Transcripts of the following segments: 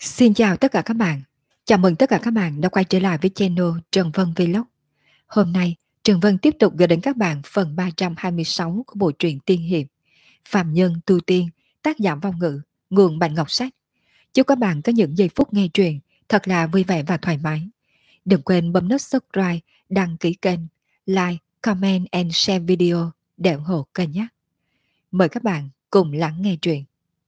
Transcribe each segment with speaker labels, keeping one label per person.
Speaker 1: Xin chào tất cả các bạn. Chào mừng tất cả các bạn đã quay trở lại với channel Trần Vân Vlog. Hôm nay, Trần Vân tiếp tục gửi đến các bạn phần 326 của bộ truyện tiên hiệp Phạm Nhân Tu Tiên, tác giả Vong Ngữ, nguồn Bạch Ngọc Sách. Chúc các bạn có những giây phút nghe truyện thật là vui vẻ và thoải mái. Đừng quên bấm nút subscribe, đăng ký kênh, like, comment and share video để ủng hộ kênh nhé. Mời các bạn cùng lắng nghe truyện.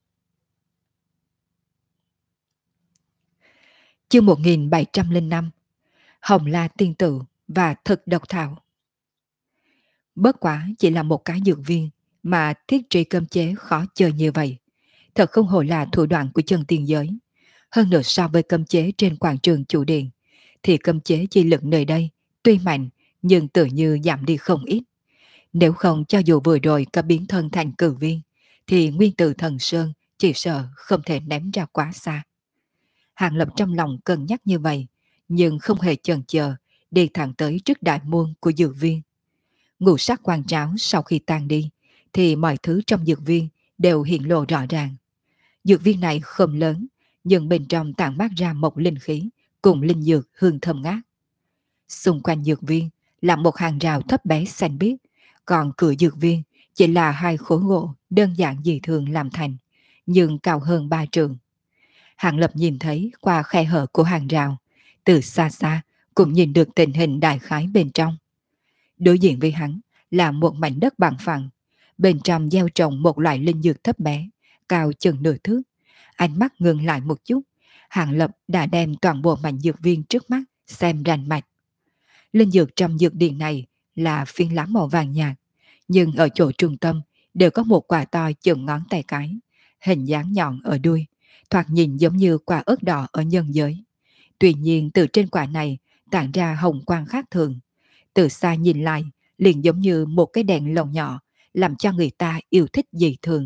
Speaker 1: Chương 1705, Hồng La Tiên Tự và Thực Độc Thảo. Bất quá chỉ là một cái dược viên mà thiết trí cấm chế khó chơi như vậy. Thật không hổ là thủ đoạn của chân tiên giới. Hơn nữa so với cấm chế trên quảng trường chủ điện, thì cấm chế chi lực nơi đây tuy mạnh nhưng tự như giảm đi không ít. Nếu không cho dù vừa rồi có biến thân thành cử viên, thì nguyên tử thần sơn chỉ sợ không thể ném ra quá xa. Hàng Lập trong lòng cân nhắc như vậy, nhưng không hề chần chờ, đi thẳng tới trước đại môn của dược viên. Ngũ sắc quan tráo sau khi tan đi, thì mọi thứ trong dược viên đều hiện lộ rõ ràng. Dược viên này không lớn, nhưng bên trong tản mát ra một linh khí cùng linh dược hương thơm ngát. Xung quanh dược viên là một hàng rào thấp bé xanh biếc, còn cửa dược viên chỉ là hai khối gỗ đơn giản dị thường làm thành, nhưng cao hơn 3 trượng. Hàng Lập nhìn thấy qua khe hở của hàng rào, từ xa xa cũng nhìn được tình hình đại khái bên trong. Đối diện với hắn là một mảnh đất bằng phẳng, bên trong gieo trồng một loại linh dược thấp bé, cao chừng nửa thước. Ánh mắt ngừng lại một chút, Hàng Lập đã đem toàn bộ mảnh dược viên trước mắt xem rành mạch. Linh dược trong dược điện này là phiến lá màu vàng nhạt, nhưng ở chỗ trung tâm đều có một quả to chừng ngón tay cái, hình dáng nhọn ở đuôi, thoạt nhìn giống như quả ớt đỏ ở nhân giới. Tuy nhiên từ trên quả này tản ra hồng quang khác thường. Từ xa nhìn lại liền giống như một cái đèn lồng nhỏ, làm cho người ta yêu thích dị thường.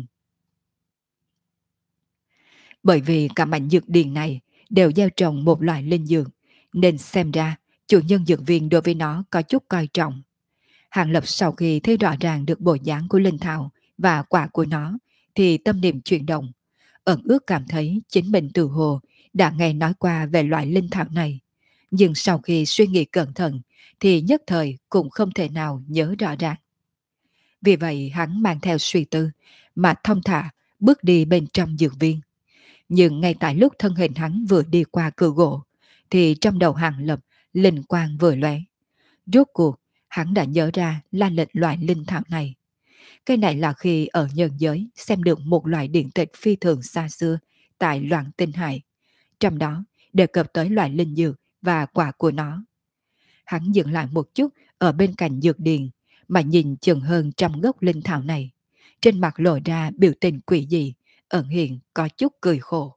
Speaker 1: Bởi vì cả mảnh dược điền này đều gieo trồng một loại linh dược, nên xem ra chủ nhân dược viên đối với nó có chút coi trọng. Hàng Lập sau khi thấy rõ ràng được bộ dáng của linh thảo và quả của nó, thì tâm niệm chuyển động, ẩn ước cảm thấy chính mình từ hồ đã nghe nói qua về loại linh thảo này. Nhưng sau khi suy nghĩ cẩn thận thì nhất thời cũng không thể nào nhớ rõ ràng. Vì vậy hắn mang theo suy tư mà thông thả bước đi bên trong dược viên. Nhưng ngay tại lúc thân hình hắn vừa đi qua cửa gỗ, thì trong đầu Hàng Lập linh quang vừa lóe. Rốt cuộc hắn đã nhớ ra la lịch loại linh thảo này. Cái này là khi ở nhân giới xem được một loại điện tịch phi thường xa xưa tại Loạn Tinh Hải. Trong đó đề cập tới loại linh dược và quả của nó. Hắn dừng lại một chút ở bên cạnh dược điền mà nhìn chừng hơn trăm gốc linh thảo này. Trên mặt lộ ra biểu tình quỷ dị, ẩn hiện có chút cười khổ.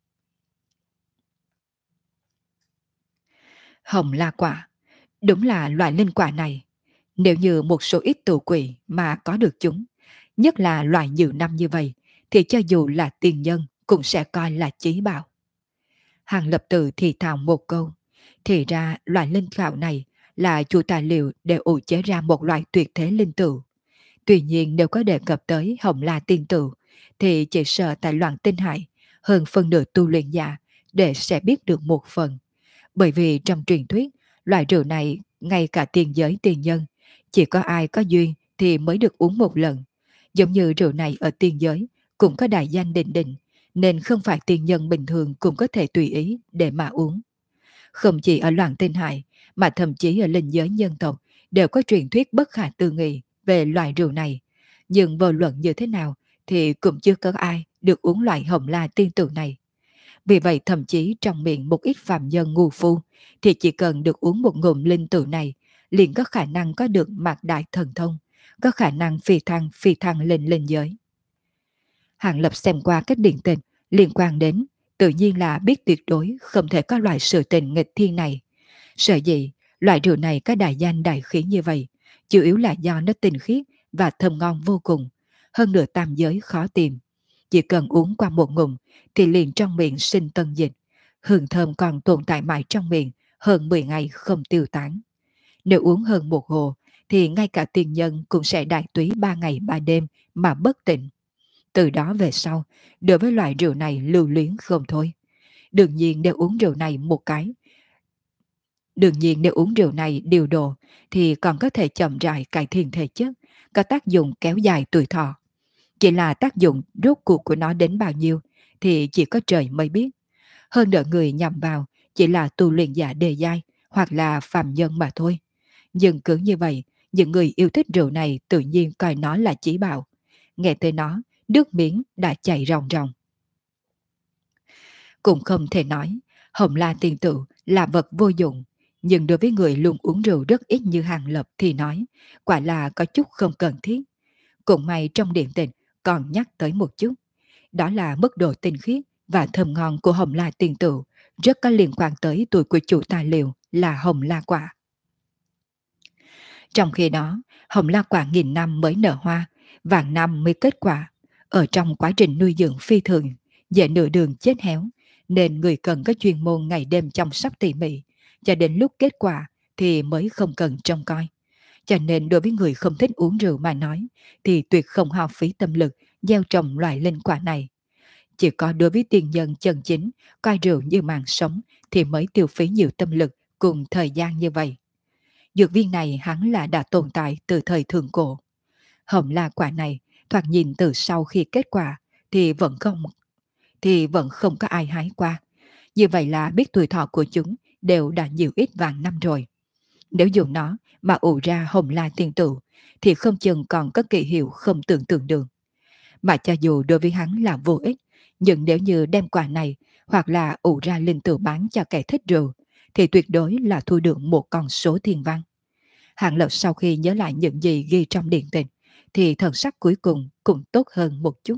Speaker 1: Hồng La Quả, đúng là loại linh quả này. Nếu như một số ít tù quỷ mà có được chúng, nhất là loại nhiều năm như vậy, thì cho dù là tiền nhân cũng sẽ coi là chí bảo. Hàng Lập Tự thì thào một câu, thì ra loại linh thảo này là chủ tài liệu để ủ chế ra một loại tuyệt thế linh tử. Tuy nhiên nếu có đề cập tới Hồng La Tiên Tử, thì chỉ sợ tại Loạn Tinh Hải hơn phân nửa tu luyện giả để sẽ biết được một phần. Bởi vì trong truyền thuyết, loại rượu này ngay cả tiền giới tiền nhân, chỉ có ai có duyên thì mới được uống một lần. Giống như rượu này ở tiền giới cũng có đại danh định định, nên không phải tiền nhân bình thường cũng có thể tùy ý để mà uống. Không chỉ ở Loạn Tinh Hải, mà thậm chí ở linh giới nhân tộc đều có truyền thuyết bất khả tư nghị về loại rượu này. Nhưng vô luận như thế nào thì cũng chưa có ai được uống loại Hồng La Tiên Tử này. Vì vậy thậm chí trong miệng một ít phàm nhân ngu phu thì chỉ cần được uống một ngụm linh tử này liền có khả năng có được mạc đại thần thông, có khả năng phi thăng lên linh giới. Hàng Lập xem qua các điện tịch liên quan đến, tự nhiên là biết tuyệt đối không thể có loại sự tình nghịch thiên này. Sở dĩ loại rượu này có đại danh đại khí như vậy, chủ yếu là do nó tinh khiết và thơm ngon vô cùng, hơn nửa tam giới khó tìm. Chỉ cần uống qua một ngụm thì liền trong miệng sinh tân dịch, hương thơm còn tồn tại mãi trong miệng hơn 10 ngày không tiêu tán. Nếu uống hơn một hồ thì ngay cả tiền nhân cũng sẽ đại túy 3 ngày 3 đêm mà bất tỉnh. Từ đó về sau, đối với loại rượu này lưu luyến không thôi. Đương nhiên nếu uống rượu này đương nhiên nếu uống rượu này điều độ thì còn có thể chậm rãi cải thiện thể chất, có tác dụng kéo dài tuổi thọ. Chỉ là tác dụng rốt cuộc của nó đến bao nhiêu thì chỉ có trời mới biết. Hơn nữa người nhằm vào chỉ là tu luyện giả đề giai hoặc là phàm nhân mà thôi. Nhưng cứ như vậy, những người yêu thích rượu này tự nhiên coi nó là chí bảo. Nghe tới nó, nước miếng đã chảy ròng ròng. Cũng không thể nói, Hồng La Tiên Tử là vật vô dụng. Nhưng đối với người luôn uống rượu rất ít như Hàng Lập thì nói, quả là có chút không cần thiết. Cũng may trong điện tịch còn nhắc tới một chút. Đó là mức độ tinh khiết và thơm ngon của Hồng La Tiên Tử rất có liên quan tới tuổi của chủ tài liệu là Hồng La Quả. Trong khi đó, Hồng La Quả nghìn năm mới nở hoa, vạn năm mới kết quả. Ở trong quá trình nuôi dưỡng phi thường, dễ nửa đường chết héo, nên người cần có chuyên môn ngày đêm chăm sóc tỉ mỉ, cho đến lúc kết quả thì mới không cần trông coi. Cho nên đối với người không thích uống rượu mà nói, thì tuyệt không hao phí tâm lực gieo trồng loại linh quả này. Chỉ có đối với tiền nhân chân chính, coi rượu như mạng sống thì mới tiêu phí nhiều tâm lực cùng thời gian như vậy. Dược viên này hắn là đã tồn tại từ thời thượng cổ. Hồng La quả này, thoạt nhìn từ sau khi kết quả thì vẫn không có ai hái qua. Như vậy là biết tuổi thọ của chúng đều đã nhiều ít vạn năm rồi. Nếu dùng nó mà ủ ra Hồng La tiên tử thì không chừng còn có kỳ hiệu không tưởng tượng được. Mà cho dù đối với hắn là vô ích, nhưng nếu như đem quả này hoặc là ủ ra linh tử bán cho kẻ thích rượu thì tuyệt đối là thu được một con số thiên văn. Hàng Lập sau khi nhớ lại những gì ghi trong điện tịch thì thần sắc cuối cùng cũng tốt hơn một chút.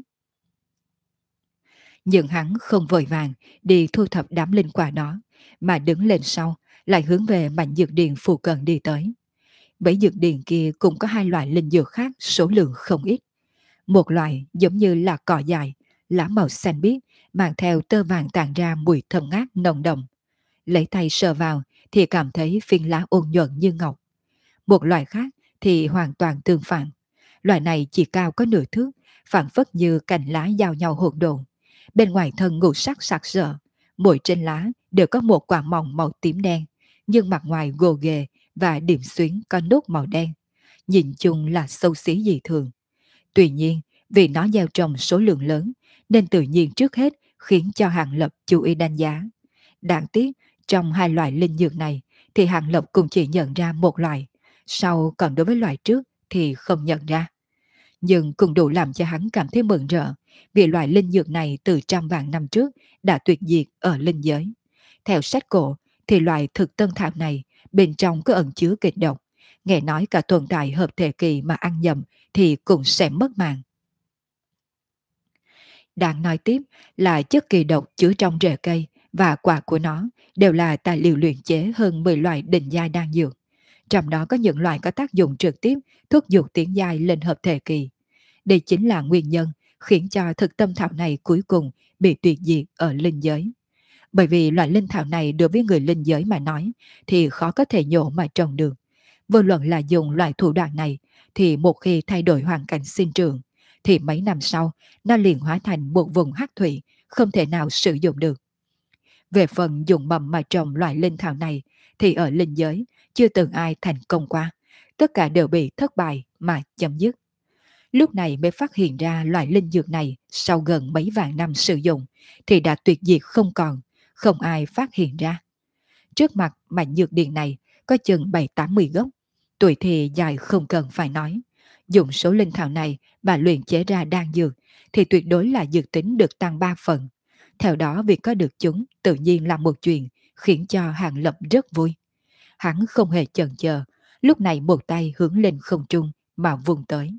Speaker 1: Nhưng hắn không vội vàng đi thu thập đám linh quả đó, mà đứng lên sau lại hướng về mảnh dược điền phù cận đi tới. Bẫy dược điền kia cũng có hai loại linh dược khác số lượng không ít. Một loại giống như là cỏ dài, lá màu xanh biếc, mang theo tơ vàng tàn ra mùi thơm ngát nồng đậm. Lấy tay sờ vào thì cảm thấy phiến lá ôn nhuận như ngọc. Một loại khác thì hoàn toàn tương phản. Loại này chỉ cao có nửa thước, phản phất như cành lá giao nhau hỗn độn. Bên ngoài thân ngũ sắc sặc sỡ, mỗi trên lá đều có một quả mỏng màu tím đen, nhưng mặt ngoài gồ ghề và điểm xuyến có nốt màu đen. Nhìn chung là xấu xí dị thường. Tuy nhiên, vì nó gieo trồng số lượng lớn, nên tự nhiên trước hết khiến cho Hàng Lập chú ý đánh giá. Đáng tiếc, trong hai loại linh dược này, thì Hàng Lập cũng chỉ nhận ra một loại, sau còn đối với loại trước thì không nhận ra. Nhưng cũng đủ làm cho hắn cảm thấy mừng rỡ, vì loại linh dược này từ trăm vạn năm trước đã tuyệt diệt ở linh giới. Theo sách cổ, thì loại thực tân thảo này bên trong có ẩn chứa kịch độc, nghe nói cả tồn tại hợp thể kỳ mà ăn nhầm thì cũng sẽ mất mạng. Đáng nói tiếp là chất kỳ độc chứa trong rễ cây và quả của nó đều là tài liệu luyện chế hơn 10 loại đỉnh giai đan dược. Trong đó có những loại có tác dụng trực tiếp thúc giục tiến giai lên hợp thể kỳ. Đây chính là nguyên nhân khiến cho thực tâm thảo này cuối cùng bị tuyệt diệt ở linh giới. Bởi vì loại linh thảo này đối với người linh giới mà nói thì khó có thể nhổ mà trồng được. Vô luận là dùng loại thủ đoạn này thì một khi thay đổi hoàn cảnh sinh trưởng thì mấy năm sau nó liền hóa thành một vùng hắc thủy không thể nào sử dụng được. Về phần dùng mầm mà trồng loại linh thảo này thì ở linh giới chưa từng ai thành công qua, tất cả đều bị thất bại mà chấm dứt. Lúc này mới phát hiện ra loại linh dược này sau gần mấy vạn năm sử dụng thì đã tuyệt diệt không còn, không ai phát hiện ra. Trước mặt mảnh dược điền này có chừng 7-80 gốc, tuổi thì dài không cần phải nói. Dùng số linh thảo này mà luyện chế ra đan dược thì tuyệt đối là dược tính được tăng 3 phần. Theo đó việc có được chúng tự nhiên là một chuyện khiến cho Hàng Lập rất vui. Hắn không hề chần chờ, lúc này một tay hướng lên không trung mà vùng tới.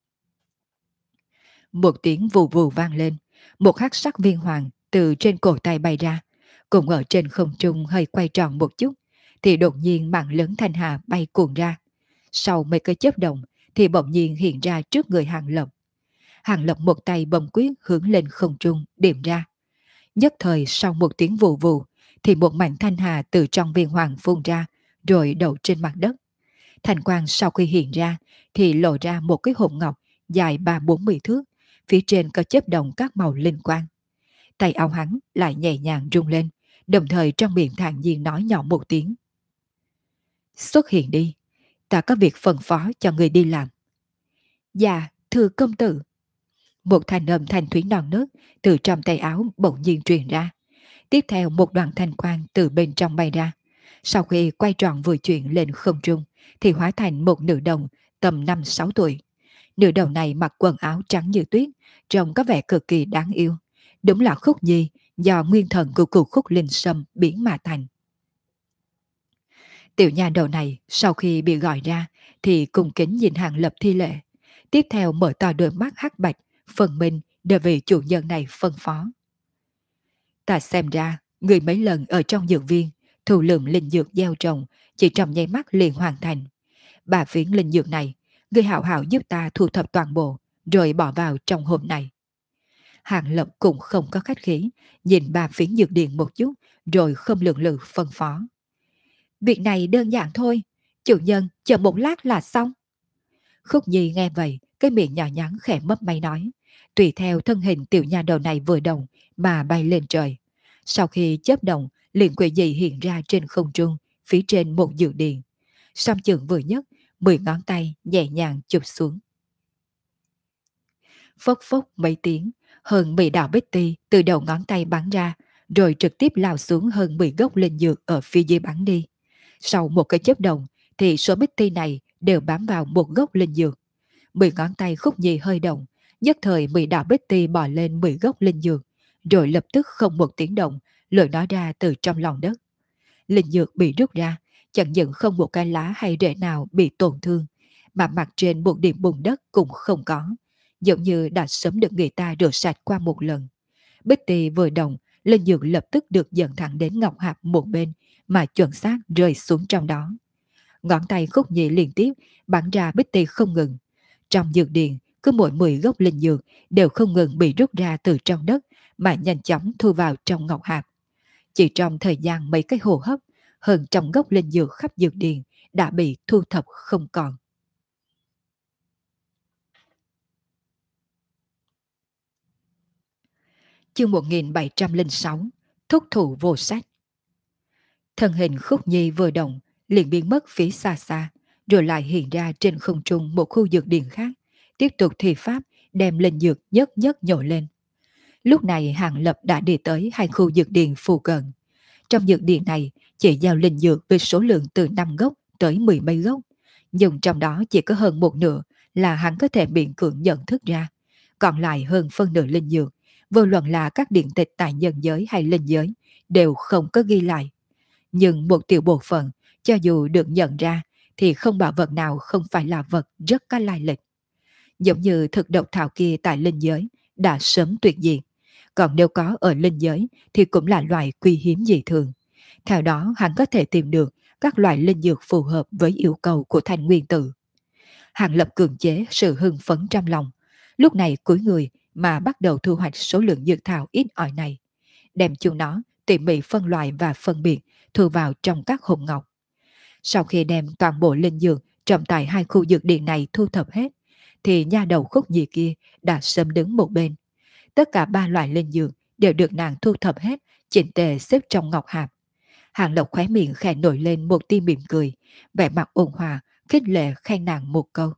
Speaker 1: Một tiếng vù vù vang lên, một hắc sắc viên hoàng từ trên cổ tay bay ra, cùng ở trên không trung hơi quay tròn một chút, thì đột nhiên mạng lớn thanh hà bay cuồng ra. Sau mấy cái chớp động thì bỗng nhiên hiện ra trước người Hàng Lập. Hàng Lập một tay bấm quyết hướng lên không trung điểm ra. Nhất thời sau một tiếng vù vù thì một mảnh thanh hà từ trong viên hoàng phun ra rồi đậu trên mặt đất. Thanh quang sau khi hiện ra thì lộ ra một cái hộp ngọc dài 30-40 thước, phía trên có chớp động các màu linh quang. tay áo hắn lại nhẹ nhàng rung lên, đồng thời trong miệng thản nhiên nói nhỏ một tiếng. Xuất hiện đi, ta có việc phân phó cho người đi làm. Dạ, thưa công tử. Một thanh âm thanh thúy non nớt từ trong tay áo bỗng nhiên truyền ra. Tiếp theo một đoàn thanh quang từ bên trong bay ra. Sau khi quay tròn vừa chuyển lên không trung, thì hóa thành một nữ đồng tầm 5-6 tuổi. Nữ đồng này mặc quần áo trắng như tuyết, trông có vẻ cực kỳ đáng yêu. Đúng là Khúc Nhi do nguyên thần của cửu khúc linh sâm biến mà thành. Tiểu nha đầu này sau khi bị gọi ra thì cung kính nhìn Hàng Lập thi lễ. Tiếp theo mở to đôi mắt hắc bạch, phần mình đều vì chủ nhân này phân phó. Ta xem ra, người mấy lần ở trong dược viên, thu lượm linh dược gieo trồng, chỉ trong nháy mắt liền hoàn thành. Bà phiến linh dược này, người hảo hảo giúp ta thu thập toàn bộ, rồi bỏ vào trong hôm nay. Hàng Lập cũng không có khách khí, nhìn bà phiến dược điện một chút, rồi không lượng lự phân phó. Việc này đơn giản thôi, chủ nhân chờ một lát là xong. Khúc Nhi nghe vậy, cái miệng nhỏ nhắn khẽ mấp máy nói. Tùy theo thân hình tiểu nha đầu này vừa động mà bay lên trời. Sau khi chớp động, liền quỷ dị hiện ra trên không trung, phía trên một dược điện. Song chưởng vừa nhất, 10 ngón tay nhẹ nhàng chụp xuống. Phốc phốc mấy tiếng, hơn 10 đạo bích ti từ đầu ngón tay bắn ra, rồi trực tiếp lao xuống hơn 10 gốc linh dược ở phía dưới bắn đi. Sau một cái chớp động, thì số bích ti này đều bám vào một gốc linh dược. 10 ngón tay Khúc Nhi hơi động, nhất thời 10 đạo bích ti bò lên 10 gốc linh dược, rồi lập tức không một tiếng động, lôi nó ra từ trong lòng đất. Linh dược bị rút ra, chẳng những không một cái lá hay rễ nào bị tổn thương, mà mặt trên một điểm bùn đất cũng không có, giống như đã sớm được người ta rửa sạch qua một lần. Bích ti vừa động, linh dược lập tức được dẫn thẳng đến ngọc hạp một bên, mà chuẩn xác rơi xuống trong đó. Ngón tay Khúc Nhi liên tiếp bắn ra bích ti không ngừng. Trong dược điện, cứ mỗi 10 gốc linh dược đều không ngừng bị rút ra từ trong đất mà nhanh chóng thu vào trong ngọc hạp. Chỉ trong thời gian mấy cái hô hấp, hơn trăm gốc linh dược khắp dược điện đã bị thu thập không còn. Chương 1706, Thúc thủ vô sách. Thân hình Khúc Nhi vừa động, liền biến mất phía xa xa, rồi lại hiện ra trên không trung một khu dược điện khác, tiếp tục thi pháp đem linh dược nhất nhất nhổ lên. Lúc này Hàng Lập đã đi tới hai khu dược điện phù cận. Trong dược điện này chỉ giao linh dược với số lượng từ 5 gốc tới 10 mấy gốc, nhưng trong đó chỉ có hơn một nửa là hắn có thể miễn cưỡng nhận thức ra. Còn lại hơn phân nửa linh dược, vô luận là các điện tịch tại nhân giới hay linh giới, đều không có ghi lại. Nhưng một tiểu bộ phận, cho dù được nhận ra, thì không bảo vật nào không phải là vật rất có lai lịch. Giống như thực độc thảo kia tại linh giới, đã sớm tuyệt diệt. Còn nếu có ở linh giới thì cũng là loại quý hiếm dị thường. Theo đó hắn có thể tìm được các loại linh dược phù hợp với yêu cầu của thanh nguyên tử. Hàng Lập cường chế sự hưng phấn trong lòng. Lúc này cúi người mà bắt đầu thu hoạch số lượng dược thảo ít ỏi này. Đem chúng nó tỉ mỉ phân loại và phân biệt, thu vào trong các hộp ngọc. Sau khi đem toàn bộ linh dược trong tại hai khu dược điện này thu thập hết, thì nha đầu Khúc Nhi kia đã sớm đứng một bên. Tất cả ba loại linh dược đều được nàng thu thập hết, chỉnh tề xếp trong ngọc hạp. Hàng Lộc khóe miệng khẽ nổi lên một tia mỉm cười, vẻ mặt ôn hòa, khích lệ khen nàng một câu.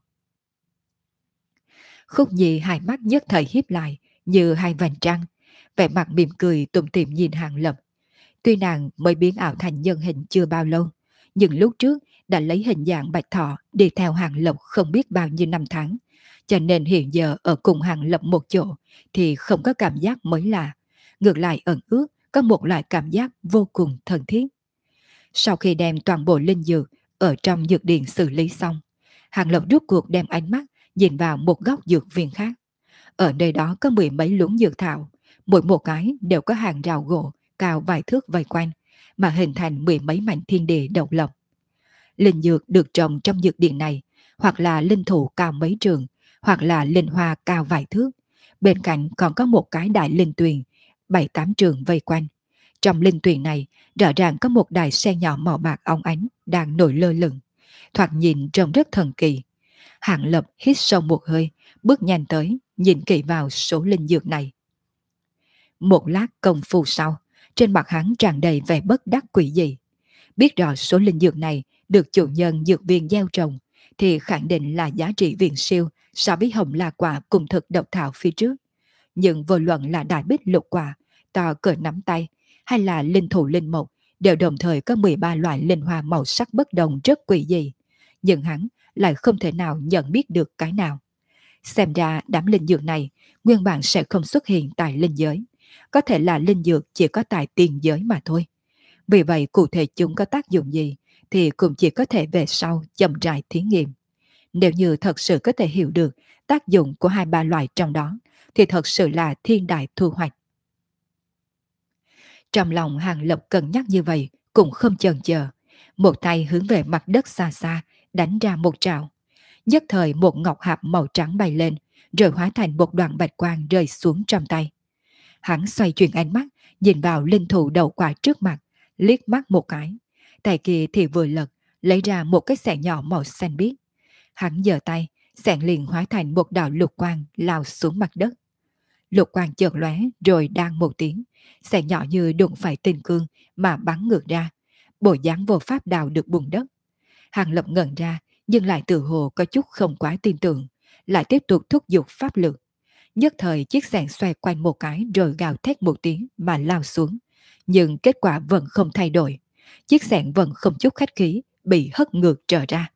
Speaker 1: Khúc Nhi hai mắt nhất thời híp lại như hai vành trăng, vẻ mặt mỉm cười tủm tỉm nhìn Hàng Lập. Tuy nàng mới biến ảo thành nhân hình chưa bao lâu, nhưng lúc trước đã lấy hình dạng bạch thọ đi theo Hàng Lập không biết bao nhiêu năm tháng, cho nên hiện giờ ở cùng Hàng Lập một chỗ thì không có cảm giác mới lạ, ngược lại ẩn ước có một loại cảm giác vô cùng thân thiết. Sau khi đem toàn bộ linh dược ở trong dược điện xử lý xong, Hàng Lập rút cuộc đem ánh mắt nhìn vào một góc dược viên khác. Ở nơi đó có 10 mấy luống dược thảo, mỗi một cái đều có hàng rào gỗ cao vài thước vây quanh, mà hình thành 10 mấy mảnh thiên địa độc lập. Linh dược được trồng trong dược điện này, hoặc là linh thụ cao mấy trường, hoặc là linh hoa cao vài thước. Bên cạnh còn có một cái đại linh tuyền, 7-8 trường vây quanh. Trong linh tuyền này, rõ ràng có một đài sen nhỏ màu bạc óng ánh đang nổi lơ lửng. Thoạt nhìn trông rất thần kỳ. Hàng Lập hít sâu một hơi, bước nhanh tới, nhìn kỹ vào số linh dược này. Một lát công phu sau, trên mặt hắn tràn đầy vẻ bất đắc quỷ dị. Biết rõ số linh dược này được chủ nhân dược viên gieo trồng, thì khẳng định là giá trị viễn siêu so với hồng la quả cùng thực độc thảo phía trước. Nhưng vô luận là đại bích lục quả, to cỡ nắm tay, hay là linh thụ linh mộc, đều đồng thời có 13 loại linh hoa màu sắc bất đồng rất quỷ dị. Nhưng hắn lại không thể nào nhận biết được cái nào. Xem ra đám linh dược này nguyên bản sẽ không xuất hiện tại linh giới. Có thể là linh dược chỉ có tại tiền giới mà thôi. Vì vậy cụ thể chúng có tác dụng gì thì cũng chỉ có thể về sau chậm rãi thí nghiệm. Nếu như thật sự có thể hiểu được tác dụng của hai ba loại trong đó thì thật sự là thiên đại thu hoạch. Trong lòng Hàng Lập cân nhắc như vậy cũng không chần chờ. Một tay hướng về mặt đất xa xa đánh ra một trảo. Nhất thời một ngọc hạp màu trắng bay lên rồi hóa thành một đoạn bạch quang rơi xuống trong tay. Hắn xoay chuyển ánh mắt nhìn vào linh thụ đầu quả trước mặt, liếc mắt một cái. Tay kia thì vừa lật lấy ra một cái xẻng nhỏ màu xanh biếc. Hắn giơ tay, xẻng liền hóa thành một đạo lục quang lao xuống mặt đất. Lục quang chợt lóe rồi đang một tiếng, xẻng nhỏ như đụng phải tinh cương mà bắn ngược ra. Bộ dáng vô pháp đào được bùn đất. Hàng Lập ngẩn ra nhưng lại tự hồ có chút không quá tin tưởng, lại tiếp tục thúc giục pháp lực. Nhất thời chiếc xẻng xoay quanh một cái rồi gào thét một tiếng mà lao xuống. Nhưng kết quả vẫn không thay đổi. Chiếc xẻng vẫn không chút khách khí bị hất ngược trở ra.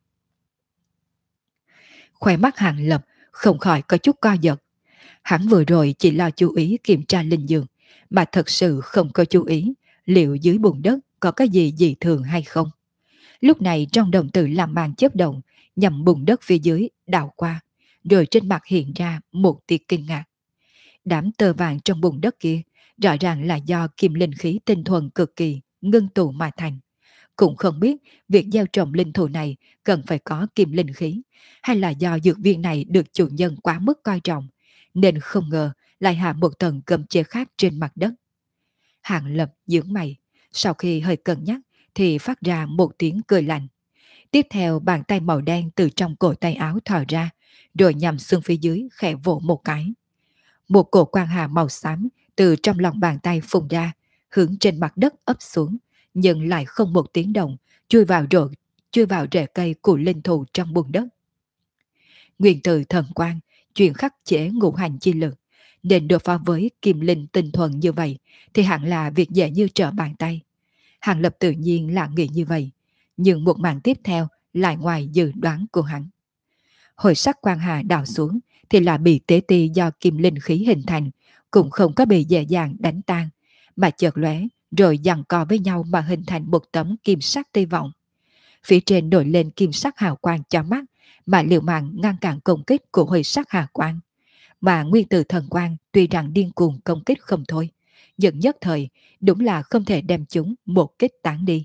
Speaker 1: Khoe mắt Hàng Lập không khỏi có chút co giật. Hắn vừa rồi chỉ lo chú ý kiểm tra linh dược, mà thật sự không có chú ý liệu dưới bùn đất có cái gì dị thường hay không. Lúc này trong đồng tử làm màn chớp động, nhằm bùn đất phía dưới đảo qua, rồi trên mặt hiện ra một tia kinh ngạc. Đám tơ vàng trong bùn đất kia rõ ràng là do kim linh khí tinh thuần cực kỳ ngưng tụ mà thành. Cũng không biết việc gieo trồng linh thụ này cần phải có kim linh khí, hay là do dược viên này được chủ nhân quá mức coi trọng, nên không ngờ lại hạ một tầng cấm chế khác trên mặt đất. Hàng Lập nhướng mày, sau khi hơi cân nhắc thì phát ra một tiếng cười lạnh. Tiếp theo bàn tay màu đen từ trong cổ tay áo thò ra, rồi nhằm xuống phía dưới khẽ vỗ một cái. Một cổ quang hà màu xám từ trong lòng bàn tay phun ra, hướng trên mặt đất ấp xuống, nhưng lại không một tiếng động, chui vào rễ cây của linh thụ trong bùn đất. Nguyên từ thần quang, chuyện khắc chế ngũ hành chi lực, nên đối phó với kim linh tinh thuần như vậy thì hẳn là việc dễ như trở bàn tay. Hàng Lập tự nhiên là nghĩ như vậy, nhưng một màn tiếp theo lại ngoài dự đoán của hắn. Hồi sắc quang hà đào xuống thì là bị tế ti do kim linh khí hình thành, cũng không có bị dễ dàng đánh tan, mà chợt lóe rồi giằng co với nhau mà hình thành một tấm kim sắc ty vọng. Phía trên nổi lên kim sắc hào quang cho mắt, mà liều mạng ngăn cản công kích của hồi sắc hà quang. Mà nguyên tử thần quang tuy rằng điên cuồng công kích không thôi, nhưng nhất thời đúng là không thể đem chúng một kích tán đi.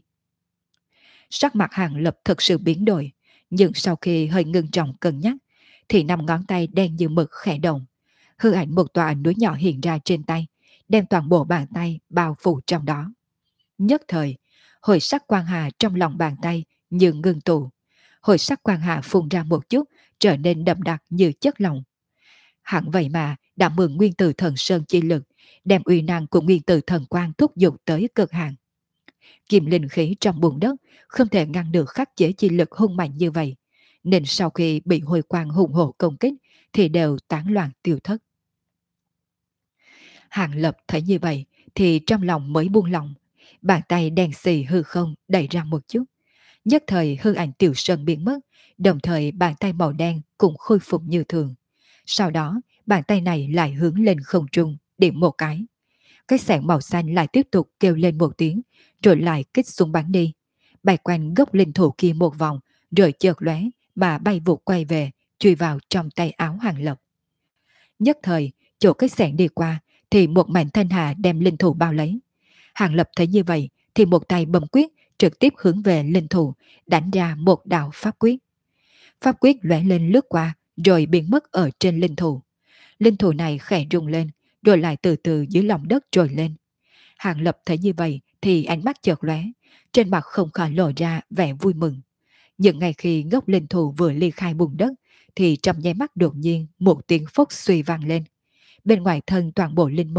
Speaker 1: Sắc mặt Hàng Lập thật sự biến đổi, nhưng sau khi hơi ngưng trọng cân nhắc, thì năm ngón tay đen như mực khẽ động. Hư ảnh một tòa núi nhỏ hiện ra trên tay, đem toàn bộ bàn tay bao phủ trong đó. Nhất thời, hồi sắc quang hà trong lòng bàn tay như ngưng tụ. Hồi sắc quang hà phun ra một chút, trở nên đậm đặc như chất lỏng. Hẳn vậy mà đã mượn nguyên tử thần sơn chi lực, đem uy năng của nguyên tử thần quang thúc giục tới cực hạn. Kim linh khí trong bùn đất không thể ngăn được khắc chế chi lực hung mạnh như vậy, nên sau khi bị hồi quang hùng hổ công kích thì đều tán loạn tiêu thất. Hàng Lập thấy như vậy thì trong lòng mới buông lỏng, bàn tay đen xì hư không đẩy ra một chút. Nhất thời hư ảnh tiểu sơn biến mất, đồng thời bàn tay màu đen cũng khôi phục như thường. Sau đó bàn tay này lại hướng lên không trung điểm một cái. Cái xẻng màu xanh lại tiếp tục kêu lên một tiếng, rồi lại kích xuống bắn đi. Bay quanh gốc linh thủ kia một vòng, rồi chợt lóe mà bay vụt quay về, chui vào trong tay áo Hàng Lập. Nhất thời, chỗ cái xẻng đi qua, thì một mảnh thanh hà đem linh thủ bao lấy. Hàng Lập thấy như vậy, thì một tay bấm quyết, trực tiếp hướng về linh thủ, đánh ra một đạo pháp quyết. Pháp quyết lóe lên lướt qua, rồi biến mất ở trên linh thủ. Linh thủ này khẽ rung lên, rồi lại từ từ dưới lòng đất trồi lên. Hàng Lập thấy như vậy thì ánh mắt chợt lóe, trên mặt không khỏi lộ ra vẻ vui mừng. Nhưng ngay khi gốc linh thủ vừa ly khai bùn đất, thì trong nháy mắt đột nhiên một tiếng phốc suy vang lên. Bên ngoài thân toàn bộ linh mục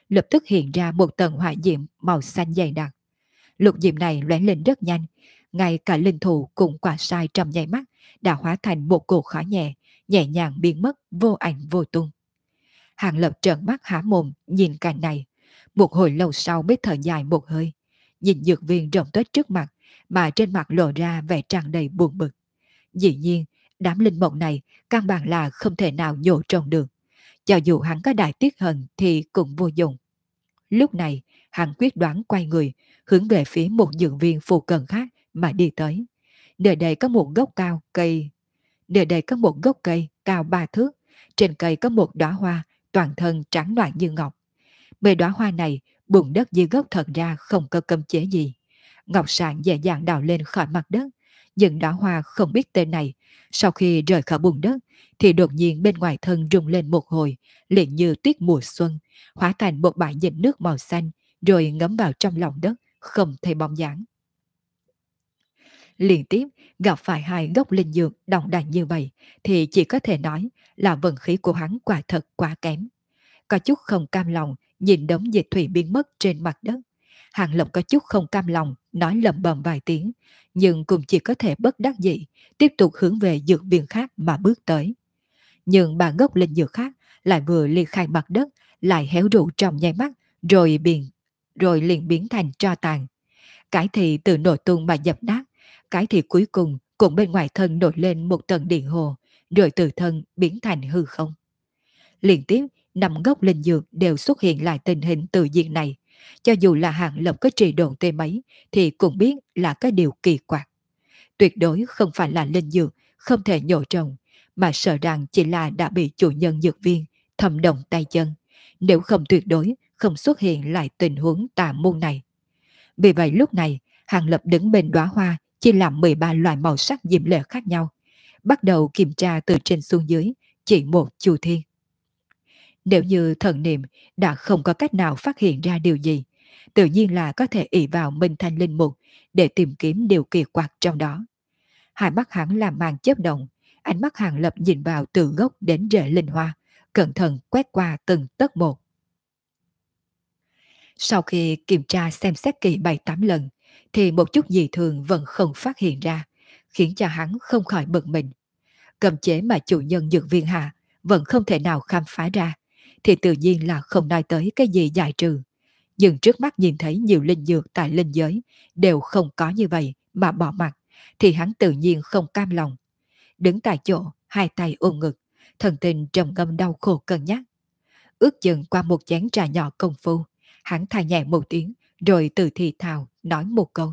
Speaker 1: lập tức hiện ra một tầng hỏa diệm màu xanh dày đặc. Lục diệm này lóe lên rất nhanh, ngay cả linh thù cũng quả sai trong nháy mắt đã hóa thành một cột khói nhẹ, nhẹ nhàng biến mất vô ảnh vô tung. Hàng Lập trợn mắt há mồm nhìn cảnh này, một hồi lâu sau mới thở dài một hơi, nhìn dược viên rộng tới trước mặt mà trên mặt lộ ra vẻ tràn đầy buồn bực. Dĩ nhiên, đám linh mộng này căn bản là không thể nào nhổ trồng được, cho dù hắn có đại tiết hận thì cũng vô dụng. Lúc này, hắn quyết đoán quay người, hướng về phía một dược viên phù cận khác mà đi tới. Nơi đây có một gốc cao cây, nơi đây có một gốc cây cao 3 thước, trên cây có một đóa hoa, toàn thân trắng noãn như ngọc. Bề đóa hoa này, bùn đất dưới gốc thật ra không có cấm chế gì. Ngọc sản dễ dàng đào lên khỏi mặt đất, nhưng đóa hoa không biết tên này, sau khi rời khỏi bùn đất, thì đột nhiên bên ngoài thân rung lên một hồi, liền như tuyết mùa xuân, hóa thành một bãi dịch nước màu xanh, rồi ngấm vào trong lòng đất, không thấy bóng dáng. Liên tiếp gặp phải hai gốc linh dược đồng đành như vậy, thì chỉ có thể nói là vận khí của hắn quả thật quá kém. Có chút không cam lòng nhìn đống dịch thủy biến mất trên mặt đất. Hàng Lập có chút không cam lòng nói lẩm bẩm vài tiếng, nhưng cũng chỉ có thể bất đắc dĩ tiếp tục hướng về dược viên khác mà bước tới. Nhưng ba gốc linh dược khác lại vừa ly khai mặt đất, lại héo rũ trong nháy mắt, rồi liền biến thành tro tàn. Cái thì từ nổ tung mà dập nát, cái thì cuối cùng cũng bên ngoài thân nổi lên một tầng điện hồ, rồi từ thân biến thành hư không. Liên tiếp 5 gốc linh dược đều xuất hiện lại tình hình tự diện này. Cho dù là Hàng Lập có trì độn tê mấy thì cũng biết là cái điều kỳ quặc. Tuyệt đối không phải là linh dược không thể nhổ trồng, mà sợ rằng chỉ là đã bị chủ nhân dược viên thầm động tay chân. Nếu không tuyệt đối không xuất hiện lại tình huống tà môn này. Vì vậy lúc này Hàng Lập đứng bên đóa hoa chia làm 13 loại màu sắc diễm lệ khác nhau, bắt đầu kiểm tra từ trên xuống dưới chỉ một chu thiên. Nếu như thần niệm đã không có cách nào phát hiện ra điều gì, tự nhiên là có thể ỷ vào Minh Thanh Linh Mục để tìm kiếm điều kỳ quặc trong đó. Hai mắt hắn làm màn chớp động, ánh mắt Hàng Lập nhìn vào từ gốc đến rễ linh hoa, cẩn thận quét qua từng tấc một. Sau khi kiểm tra xem xét kỹ 7-8 lần, thì một chút gì thường vẫn không phát hiện ra, khiến cho hắn không khỏi bực mình. Cầm chế mà chủ nhân dược viên hạ vẫn không thể nào khám phá ra, thì tự nhiên là không nói tới cái gì giải trừ. Nhưng trước mắt nhìn thấy nhiều linh dược tại linh giới đều không có như vậy mà bỏ mặt, thì hắn tự nhiên không cam lòng. Đứng tại chỗ, hai tay ôm ngực, thần tình trầm ngâm đau khổ cân nhắc. Ước chừng qua một chén trà nhỏ công phu, hắn thà nhẹ một tiếng, rồi từ thì thào nói một câu.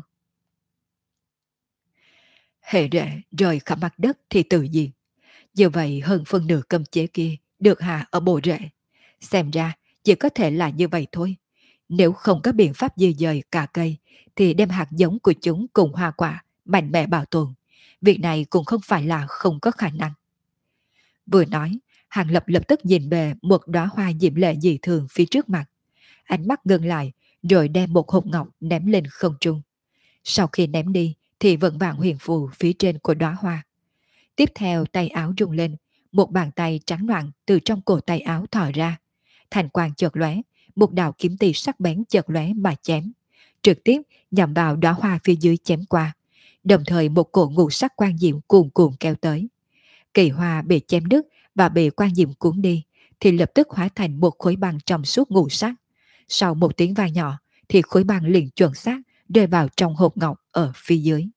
Speaker 1: Hệ rễ rời khỏi mặt đất thì tự diệt. Như vậy hơn phân nửa cấm chế kia được hạ ở bộ rễ. Xem ra chỉ có thể là như vậy thôi. Nếu không có biện pháp di dời cả cây, thì đem hạt giống của chúng cùng hoa quả mạnh mẽ bảo tồn. Việc này cũng không phải là không có khả năng. Vừa nói, Hàng Lập lập tức nhìn về một đóa hoa diễm lệ dị thường phía trước mặt. Ánh mắt ngưng lại, rồi đem một hộp ngọc ném lên không trung. Sau khi ném đi, thì vẫn vàng huyền phù phía trên của đóa hoa. Tiếp theo tay áo rung lên, một bàn tay trắng noãn từ trong cổ tay áo thò ra. Thành quang chợt lóe, một đạo kiếm tì sắc bén chợt lóe mà chém, trực tiếp nhằm vào đóa hoa phía dưới chém qua. Đồng thời một cổ ngũ sắc quang diệm cuồn cuộn kéo tới. Kỳ hoa bị chém đứt và bị quang diệm cuốn đi, thì lập tức hóa thành một khối băng trong suốt ngũ sắc. Sau một tiếng va nhỏ, thì khối băng liền chuẩn xác rơi vào trong hộp ngọc ở phía dưới.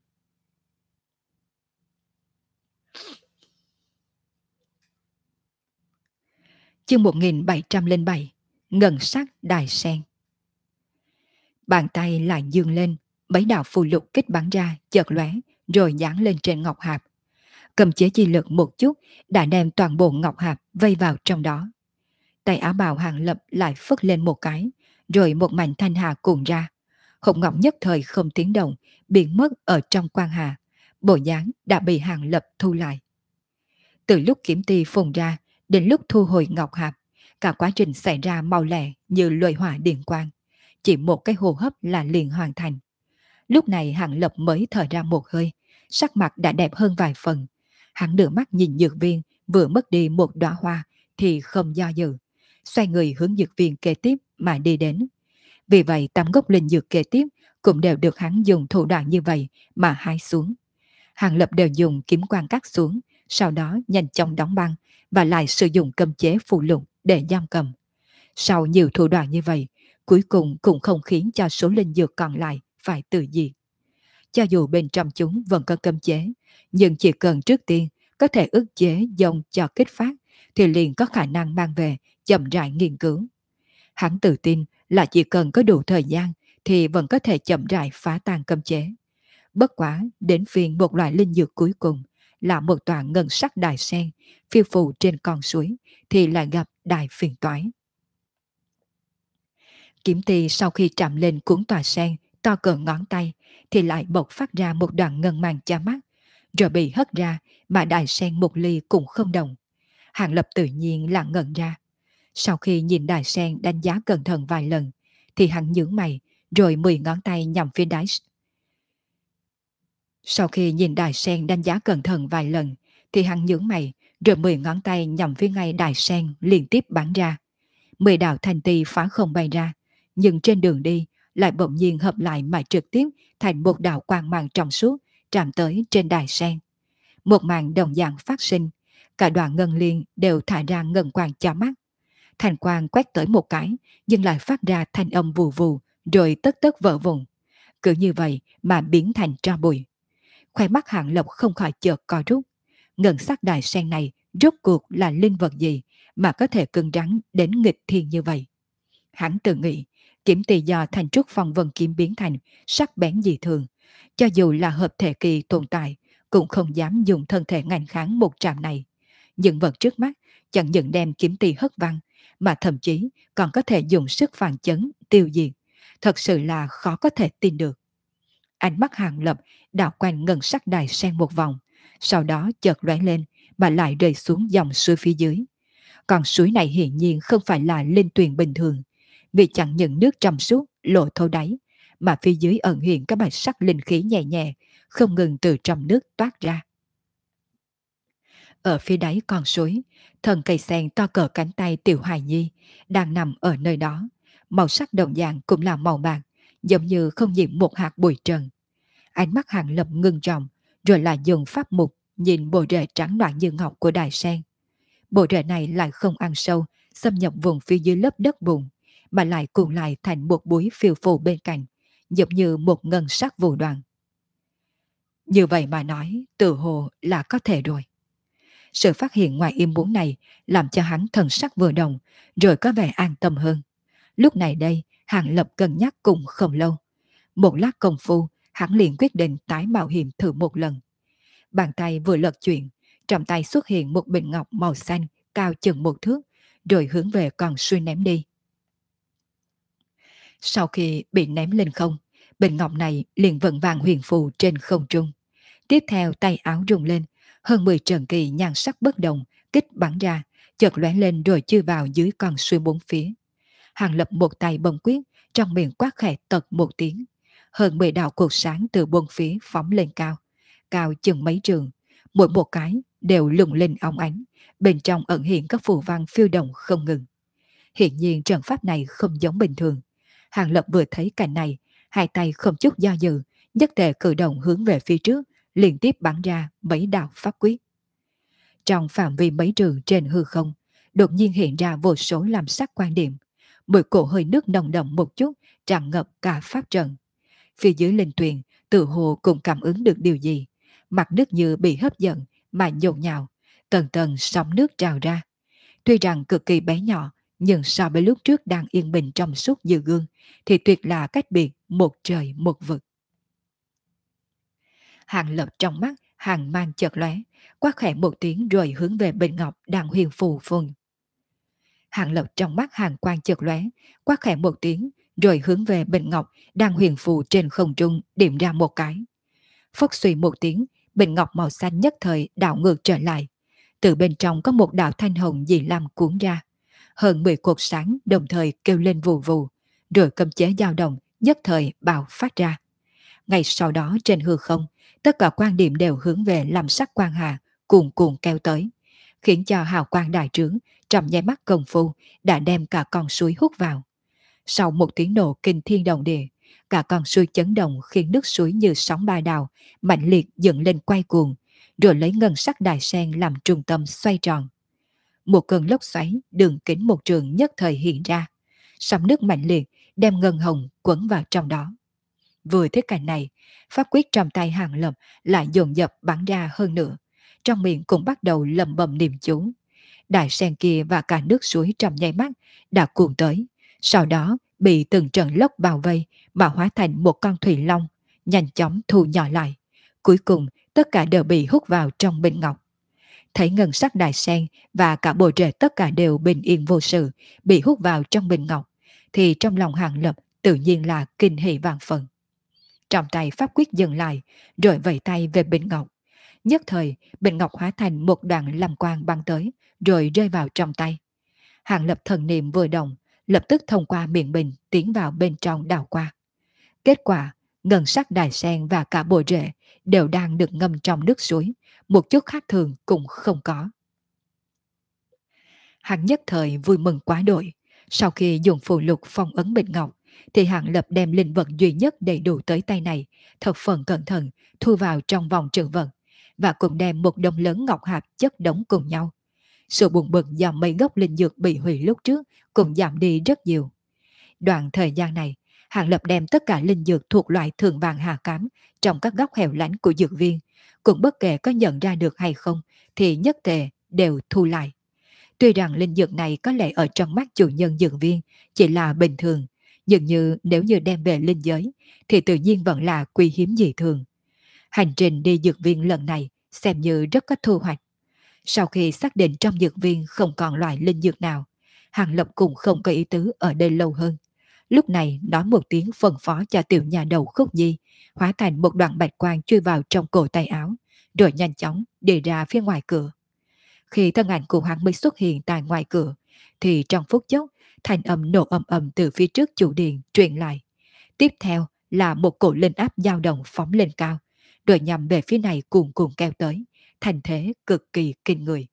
Speaker 1: Chương 1707, Ngân sắc đài sen. Bàn tay lại dương lên, mấy đạo phù lục kích bắn ra chợt lóe, rồi dán lên trên ngọc hạp. Cầm chế chi lực một chút đã đem toàn bộ ngọc hạp vây vào trong đó. Tay áo bào Hàng Lập lại phất lên một cái, rồi một mảnh thanh hà cuồn ra. Hộp ngọc nhất thời không tiếng động, biến mất ở trong quang hà. Bộ dáng đã bị Hàng Lập thu lại. Từ lúc kiếm ti phùng ra đến lúc thu hồi ngọc hạp, cả quá trình xảy ra mau lẹ như lôi hỏa điện quang. Chỉ một cái hô hấp là liền hoàn thành. Lúc này Hàng Lập mới thở ra một hơi, sắc mặt đã đẹp hơn vài phần. Hắn đưa mắt nhìn dược viên vừa mất đi một đóa hoa thì không do dự, xoay người hướng dược viên kế tiếp mà đi đến. Vì vậy 8 gốc linh dược kế tiếp cũng đều được hắn dùng thủ đoạn như vậy mà hái xuống. Hàng Lập đều dùng kiếm quang cắt xuống, sau đó nhanh chóng đóng băng và lại sử dụng cấm chế phụ lục để giam cầm. Sau nhiều thủ đoạn như vậy, cuối cùng cũng không khiến cho số linh dược còn lại phải tự diệt. Cho dù bên trong chúng vẫn có cấm chế, nhưng chỉ cần trước tiên có thể ức chế dòng cho kích phát thì liền có khả năng mang về chậm rãi nghiên cứu. Hắn tự tin là chỉ cần có đủ thời gian thì vẫn có thể chậm rãi phá tan cấm chế. Bất quá đến phiên một loại linh dược cuối cùng là một tòa ngân sắc đài sen phiêu phù trên con suối thì lại gặp đại phiền toái. Kiếm tỳ sau khi chạm lên cuốn tòa sen to cỡ ngón tay thì lại bộc phát ra một đoạn ngân màng cha mắt, rồi bị hất ra mà đài sen một ly cũng không đồng. Hàng Lập tự nhiên lặng ngẩn ra. Sau khi nhìn đài sen đánh giá cẩn thận vài lần thì hắn nhướng mày rồi 10 ngón tay nhằm phía đáy. Sau khi nhìn đài sen đánh giá cẩn thận vài lần thì hắn nhướng mày rồi 10 ngón tay nhằm phía ngay đài sen liên tiếp bắn ra. 10 đạo thanh ti phá không bay ra, nhưng trên đường đi lại bỗng nhiên hợp lại mà trực tiếp thành một đạo quang mang trong suốt chạm tới trên đài sen. Một màn đồng dạng phát sinh, cả đoạn ngân liên đều thả ra ngân quang chói mắt. Thành quang quét tới một cái, nhưng lại phát ra thanh âm vù vù, rồi tất tất vỡ vụn. Cứ như vậy mà biến thành tro bụi. Khoe mắt Hạng Lộc không khỏi chợt co rút. Ngân sắc đài sen này rốt cuộc là linh vật gì mà có thể cứng rắn đến nghịch thiên như vậy? Hắn tự nghĩ, kiếm tỳ do thành trúc phong vân kiếm biến thành sắc bén dị thường, cho dù là hợp thể kỳ tồn tại cũng không dám dùng thân thể ngạnh kháng một trạm này. Nhưng vật trước mắt chẳng những đem kiếm tỳ hất văng, mà thậm chí còn có thể dùng sức phản chấn tiêu diệt. Thật sự là khó có thể tin được. Ánh mắt Hàng Lập đảo quanh ngân sắc đài sen một vòng, sau đó chợt lóe lên mà lại rơi xuống dòng suối phía dưới. Còn suối này hiển nhiên không phải là linh tuyền bình thường, vì chẳng những nước trong suốt lộ thấu đáy, mà phía dưới ẩn hiện các bạch sắc linh khí nhẹ nhẹ, không ngừng từ trong nước toát ra. Ở phía đáy con suối, thần cây sen to cỡ cánh tay Tiểu Hài Nhi đang nằm ở nơi đó, màu sắc đồng dạng cũng là màu bạc, giống như không nhiễm một hạt bụi trần. Ánh mắt Hàng Lập ngưng trọng, rồi lại dùng pháp mục nhìn bộ rễ trắng loạn như ngọc của đài sen. Bộ rễ này lại không ăn sâu, xâm nhập vùng phía dưới lớp đất bùn, mà lại cuộn lại thành một búi phiêu phù bên cạnh, giống như một ngân sắc vụ đoàn. Như vậy mà nói, tự hồ là có thể rồi. Sự phát hiện ngoài ý muốn này làm cho hắn thần sắc vừa động, rồi có vẻ an tâm hơn. Lúc này đây, Hàng Lập cân nhắc cũng không lâu. Một lát công phu, hắn liền quyết định tái mạo hiểm thử một lần. Bàn tay vừa lật chuyển, trong tay xuất hiện một bình ngọc màu xanh cao chừng 1 thước, rồi hướng về con suối ném đi. Sau khi bị ném lên không, bình ngọc này liền vững vàng huyền phù trên không trung. Tiếp theo tay áo rung lên, hơn 10 trận kỳ nhan sắc bất đồng, kích bắn ra, chợt lóe lên rồi chui vào dưới con suối bốn phía. Hàng Lập một tay bông quyết, trong miệng quát khẽ tật một tiếng. Hơn 10 đạo cột sáng từ bốn phía phóng lên cao, cao chừng mấy trường, mỗi một cái đều lừng lên óng ánh, bên trong ẩn hiện các phù văn phiêu động không ngừng. Hiện nhiên trận pháp này không giống bình thường. Hàng Lập vừa thấy cảnh này, hai tay không chút do dự, nhất thể cử động hướng về phía trước, liên tiếp bắn ra mấy đạo pháp quyết. Trong phạm vi mấy trường trên hư không, đột nhiên hiện ra vô số làm sắc quan điểm. Mỗi cổ hơi nước nồng đậm một chút, tràn ngập cả pháp trận. Phía dưới linh tuyền, tự hồ cũng cảm ứng được điều gì. Mặt nước như bị hấp dẫn, mà nhộn nhào, tầng tầng sóng nước trào ra. Tuy rằng cực kỳ bé nhỏ, nhưng so với lúc trước đang yên bình trong suốt như gương, thì tuyệt là cách biệt một trời một vực. Hàng Lập trong mắt, hàng mang chợt lóe, quát khẽ một tiếng rồi hướng về bình ngọc đang huyền phù phun. Hàng Lập trong mắt hàng quang chợt lóe, quát khẽ một tiếng rồi hướng về bình ngọc đang huyền phù trên không trung điểm ra một cái. Phốc suy một tiếng, bình ngọc màu xanh nhất thời đảo ngược trở lại. Từ bên trong có một đạo thanh hồng dị lam cuốn ra. Hơn 10 cột sáng đồng thời kêu lên vù vù, rồi cấm chế dao động nhất thời bạo phát ra. Ngay sau đó trên hư không, tất cả quan điểm đều hướng về làm sắc quan hà, cuồn cuộn kéo tới, khiến cho hào quang đại trướng trong nháy mắt công phu đã đem cả con suối hút vào. Sau một tiếng nổ kinh thiên động địa, cả con suối chấn động khiến nước suối như sóng ba đào, mạnh liệt dựng lên quay cuồng, rồi lấy ngân sắc đài sen làm trung tâm xoay tròn. Một cơn lốc xoáy đường kính một trường nhất thời hiện ra, sóng nước mạnh liệt đem ngân hồng quấn vào trong đó. Vừa thấy cảnh này, pháp quyết trong tay Hàng Lập lại dồn dập bắn ra hơn nữa, trong miệng cũng bắt đầu lẩm bẩm niệm chú. Đại sen kia và cả nước suối trong nháy mắt đã cuồn tới, sau đó bị từng trận lốc bao vây mà hóa thành một con thủy long, nhanh chóng thu nhỏ lại. Cuối cùng tất cả đều bị hút vào trong bình ngọc. Thấy ngân sắc đại sen và cả bồ rễ tất cả đều bình yên vô sự, bị hút vào trong bình ngọc, thì trong lòng Hàng Lập tự nhiên là kinh hỉ vạn phần. Trong tay pháp quyết dừng lại, rồi vẫy tay về bình ngọc. Nhất thời, bình ngọc hóa thành một đoạn lam quang băng tới, rồi rơi vào trong tay. Hàng Lập thần niệm vừa động, lập tức thông qua miệng bình tiến vào bên trong đảo qua. Kết quả, ngân sắc đài sen và cả bồ rễ đều đang được ngâm trong nước suối, một chút khác thường cũng không có. Hắn nhất thời vui mừng quá đội. Sau khi dùng phù lục phong ấn bình ngọc, thì Hàng Lập đem linh vật duy nhất đầy đủ tới tay này, thật phần cẩn thận, thu vào trong vòng trữ vật, và cùng đem một đống lớn ngọc hạt chất đống cùng nhau. Sự buồn bực do mấy gốc linh dược bị hủy lúc trước cũng giảm đi rất nhiều. Đoạn thời gian này, Hàng Lập đem tất cả linh dược thuộc loại thường vàng hà cám trong các góc hẻo lánh của dược viên, cũng bất kể có nhận ra được hay không thì nhất tề đều thu lại. Tuy rằng linh dược này có lẽ ở trong mắt chủ nhân dược viên chỉ là bình thường, nhưng nếu như đem về linh giới thì tự nhiên vẫn là quý hiếm dị thường. Hành trình đi dược viên lần này xem như rất có thu hoạch. Sau khi xác định trong dược viên không còn loại linh dược nào, Hàng Lập cũng không có ý tứ ở đây lâu hơn. Lúc này nói một tiếng phân phó cho tiểu nhà đầu Khúc Nhi, hóa thành một đoạn bạch quang chui vào trong cổ tay áo, rồi nhanh chóng đi ra phía ngoài cửa. Khi thân ảnh của hắn mới xuất hiện tại ngoài cửa, thì trong phút chốc, thanh âm nổ ầm ầm từ phía trước chủ điện truyền lại. Tiếp theo là một cổ linh áp dao động phóng lên cao, rồi nhằm về phía này cuồn cuộn kéo tới, thành thế cực kỳ kinh người.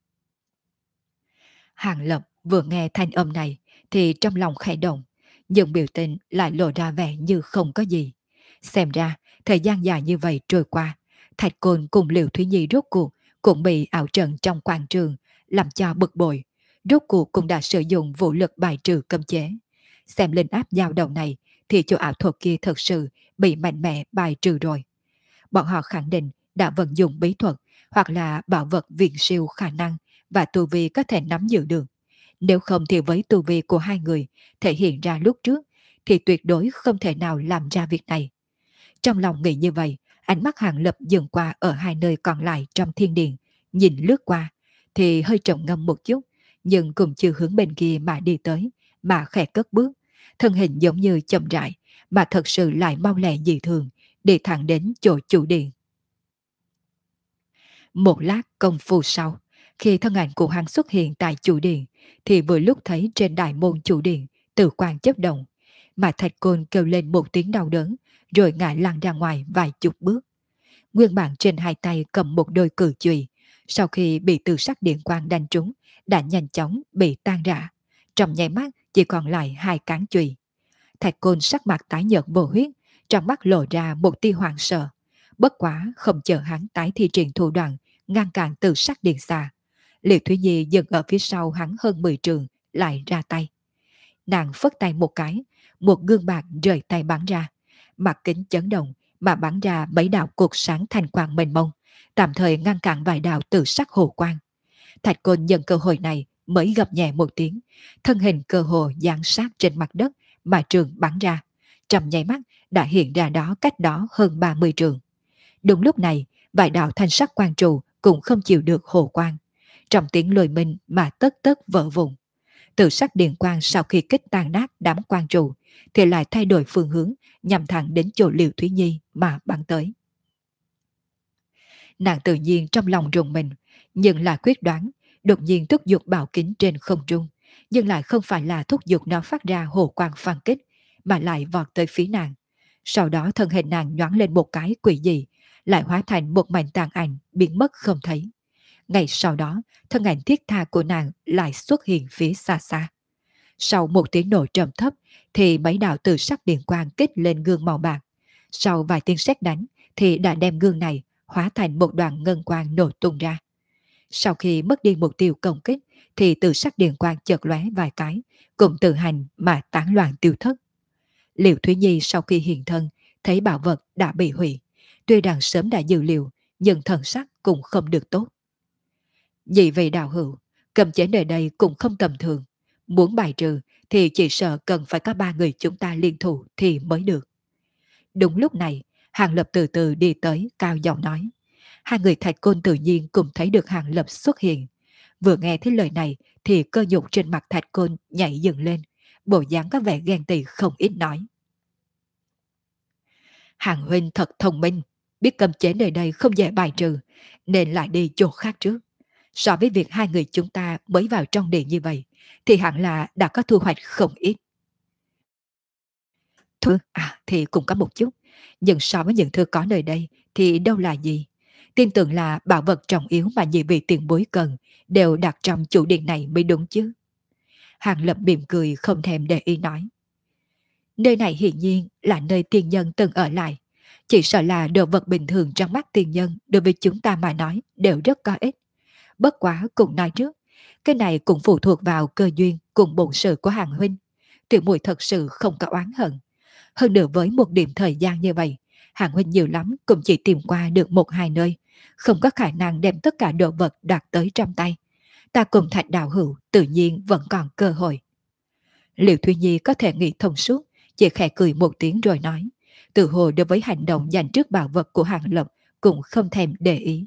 Speaker 1: Hàng Lập vừa nghe thanh âm này thì trong lòng khẽ động, nhưng biểu tình lại lộ ra vẻ như không có gì. Xem ra, thời gian dài như vậy trôi qua, Thạch Côn cùng Liễu Thúy Nhi rốt cuộc cũng bị ảo trận trong quan trường, làm cho bực bội. Rốt cuộc cũng đã sử dụng vũ lực bài trừ cấm chế. Xem linh áp dao động này thì chỗ ảo thuật kia thật sự bị mạnh mẽ bài trừ rồi. Bọn họ khẳng định đã vận dụng bí thuật hoặc là bảo vật viện siêu khả năng và tu vi có thể nắm giữ được. Nếu không thì với tu vi của hai người thể hiện ra lúc trước thì tuyệt đối không thể nào làm ra việc này. Trong lòng nghĩ như vậy, ánh mắt Hàng Lập dừng qua ở hai nơi còn lại trong thiên điện, nhìn lướt qua, thì hơi trầm ngâm một chút, nhưng cũng chưa hướng bên kia mà đi tới, mà khẽ cất bước, thân hình giống như chậm rãi, mà thật sự lại mau lẹ dị thường, đi thẳng đến chỗ chủ điện. Một lát công phu sau, khi thân ảnh của hắn xuất hiện tại chủ điện, thì vừa lúc thấy trên đại môn chủ điện, tử quang chớp động, mà Thạch Côn kêu lên một tiếng đau đớn, rồi ngã lăn ra ngoài vài chục bước. Nguyên bản trên hai tay cầm một đôi cử chùy, sau khi bị từ sắc điện quang đánh trúng, đã nhanh chóng bị tan rã. Trong nháy mắt chỉ còn lại hai cán chùy. Thạch Côn sắc mặt tái nhợt vô huyết, trong mắt lộ ra một tia hoảng sợ. Bất quá không chờ hắn tái thi triển thủ đoạn, ngăn cản từ sắc điện xa. Liễu Thúy Nhi dừng ở phía sau hắn hơn 10 trường, lại ra tay. Nàng phất tay một cái, một gương bạc rời tay bắn ra. Mặt kính chấn động mà bắn ra mấy đạo cột sáng thành quang mênh mông, tạm thời ngăn cản vài đạo từ sắc hồ quang. Thạch Côn nhân cơ hội này mới gầm nhẹ một tiếng, thân hình cơ hồ giáng sát trên mặt đất mà trường bắn ra. Trong nháy mắt đã hiện ra đó cách đó hơn 30 trường. Đúng lúc này, vài đạo thanh sắc quang trụ cũng không chịu được hồ quang. Trong tiếng lôi minh mà tất tất vỡ vụn. Từ sắc điện quang sau khi kích tan nát đám quang trụ thì lại thay đổi phương hướng nhằm thẳng đến chỗ Liễu Thúy Nhi mà bắn tới. Nàng tự nhiên trong lòng rùng mình, nhưng là quyết đoán, đột nhiên thúc giục bảo kính trên không trung, nhưng lại không phải là thúc giục nó phát ra hồ quang phản kích, mà lại vọt tới phía nàng. Sau đó thân hình nàng nhoáng lên một cái quỷ dị, lại hóa thành một mảnh tàn ảnh biến mất không thấy. Ngay sau đó, thân ảnh thiết tha của nàng lại xuất hiện phía xa xa. Sau một tiếng nổ trầm thấp thì mấy đạo từ sắc điện quang kích lên gương màu bạc. Sau vài tiếng sét đánh thì đã đem gương này hóa thành một đoàn ngân quang nổ tung ra. Sau khi mất đi mục tiêu công kích thì từ sắc điện quang chợt lóe vài cái, cùng tự hành mà tán loạn tiêu thất. Liễu Thúy Nhi sau khi hiện thân, thấy bảo vật đã bị hủy. Tuy rằng sớm đã dự liệu, nhưng thần sắc cũng không được tốt. Dị vị đạo hữu, cầm chế nơi đây cũng không tầm thường. Muốn bài trừ thì chỉ sợ cần phải có ba người chúng ta liên thủ thì mới được. Đúng lúc này, Hàng Lập từ từ đi tới, cao giọng nói. Hai người Thạch Côn tự nhiên cũng thấy được Hàng Lập xuất hiện. Vừa nghe thấy lời này thì cơ nhục trên mặt Thạch Côn nhảy dựng lên, bộ dáng có vẻ ghen tị không ít nói. Hàng huynh thật thông minh, biết cấm chế nơi đây không dễ bài trừ, nên lại đi chỗ khác trước. So với việc hai người chúng ta mới vào trong điện như vậy, thì hẳn là đã có thu hoạch không ít. Thứ thì cũng có một chút, nhưng so với những thứ có nơi đây thì đâu là gì. Tin tưởng là bảo vật trọng yếu mà nhị vị tiền bối cần đều đặt trong chủ điện này mới đúng chứ. Hàng Lập mỉm cười không thèm để ý nói. Nơi này hiển nhiên là nơi tiên nhân từng ở lại. Chỉ sợ là đồ vật bình thường trong mắt tiên nhân đối với chúng ta mà nói đều rất có ích. Bất quá cũng nói trước, cái này cũng phụ thuộc vào cơ duyên cùng bổn sự của Hàng huynh. Tiểu muội thật sự không có oán hận. Hơn nữa với một điểm thời gian như vậy, Hàng huynh nhiều lắm cũng chỉ tìm qua được một hai nơi, không có khả năng đem tất cả đồ vật đạt tới trong tay. Ta cùng Thạch đạo hữu tự nhiên vẫn còn cơ hội. Liễu Thúy Nhi có thể nghĩ thông suốt, chỉ khẽ cười một tiếng rồi nói, tự hồ đối với hành động giành trước bảo vật của Hàng Lập cũng không thèm để ý.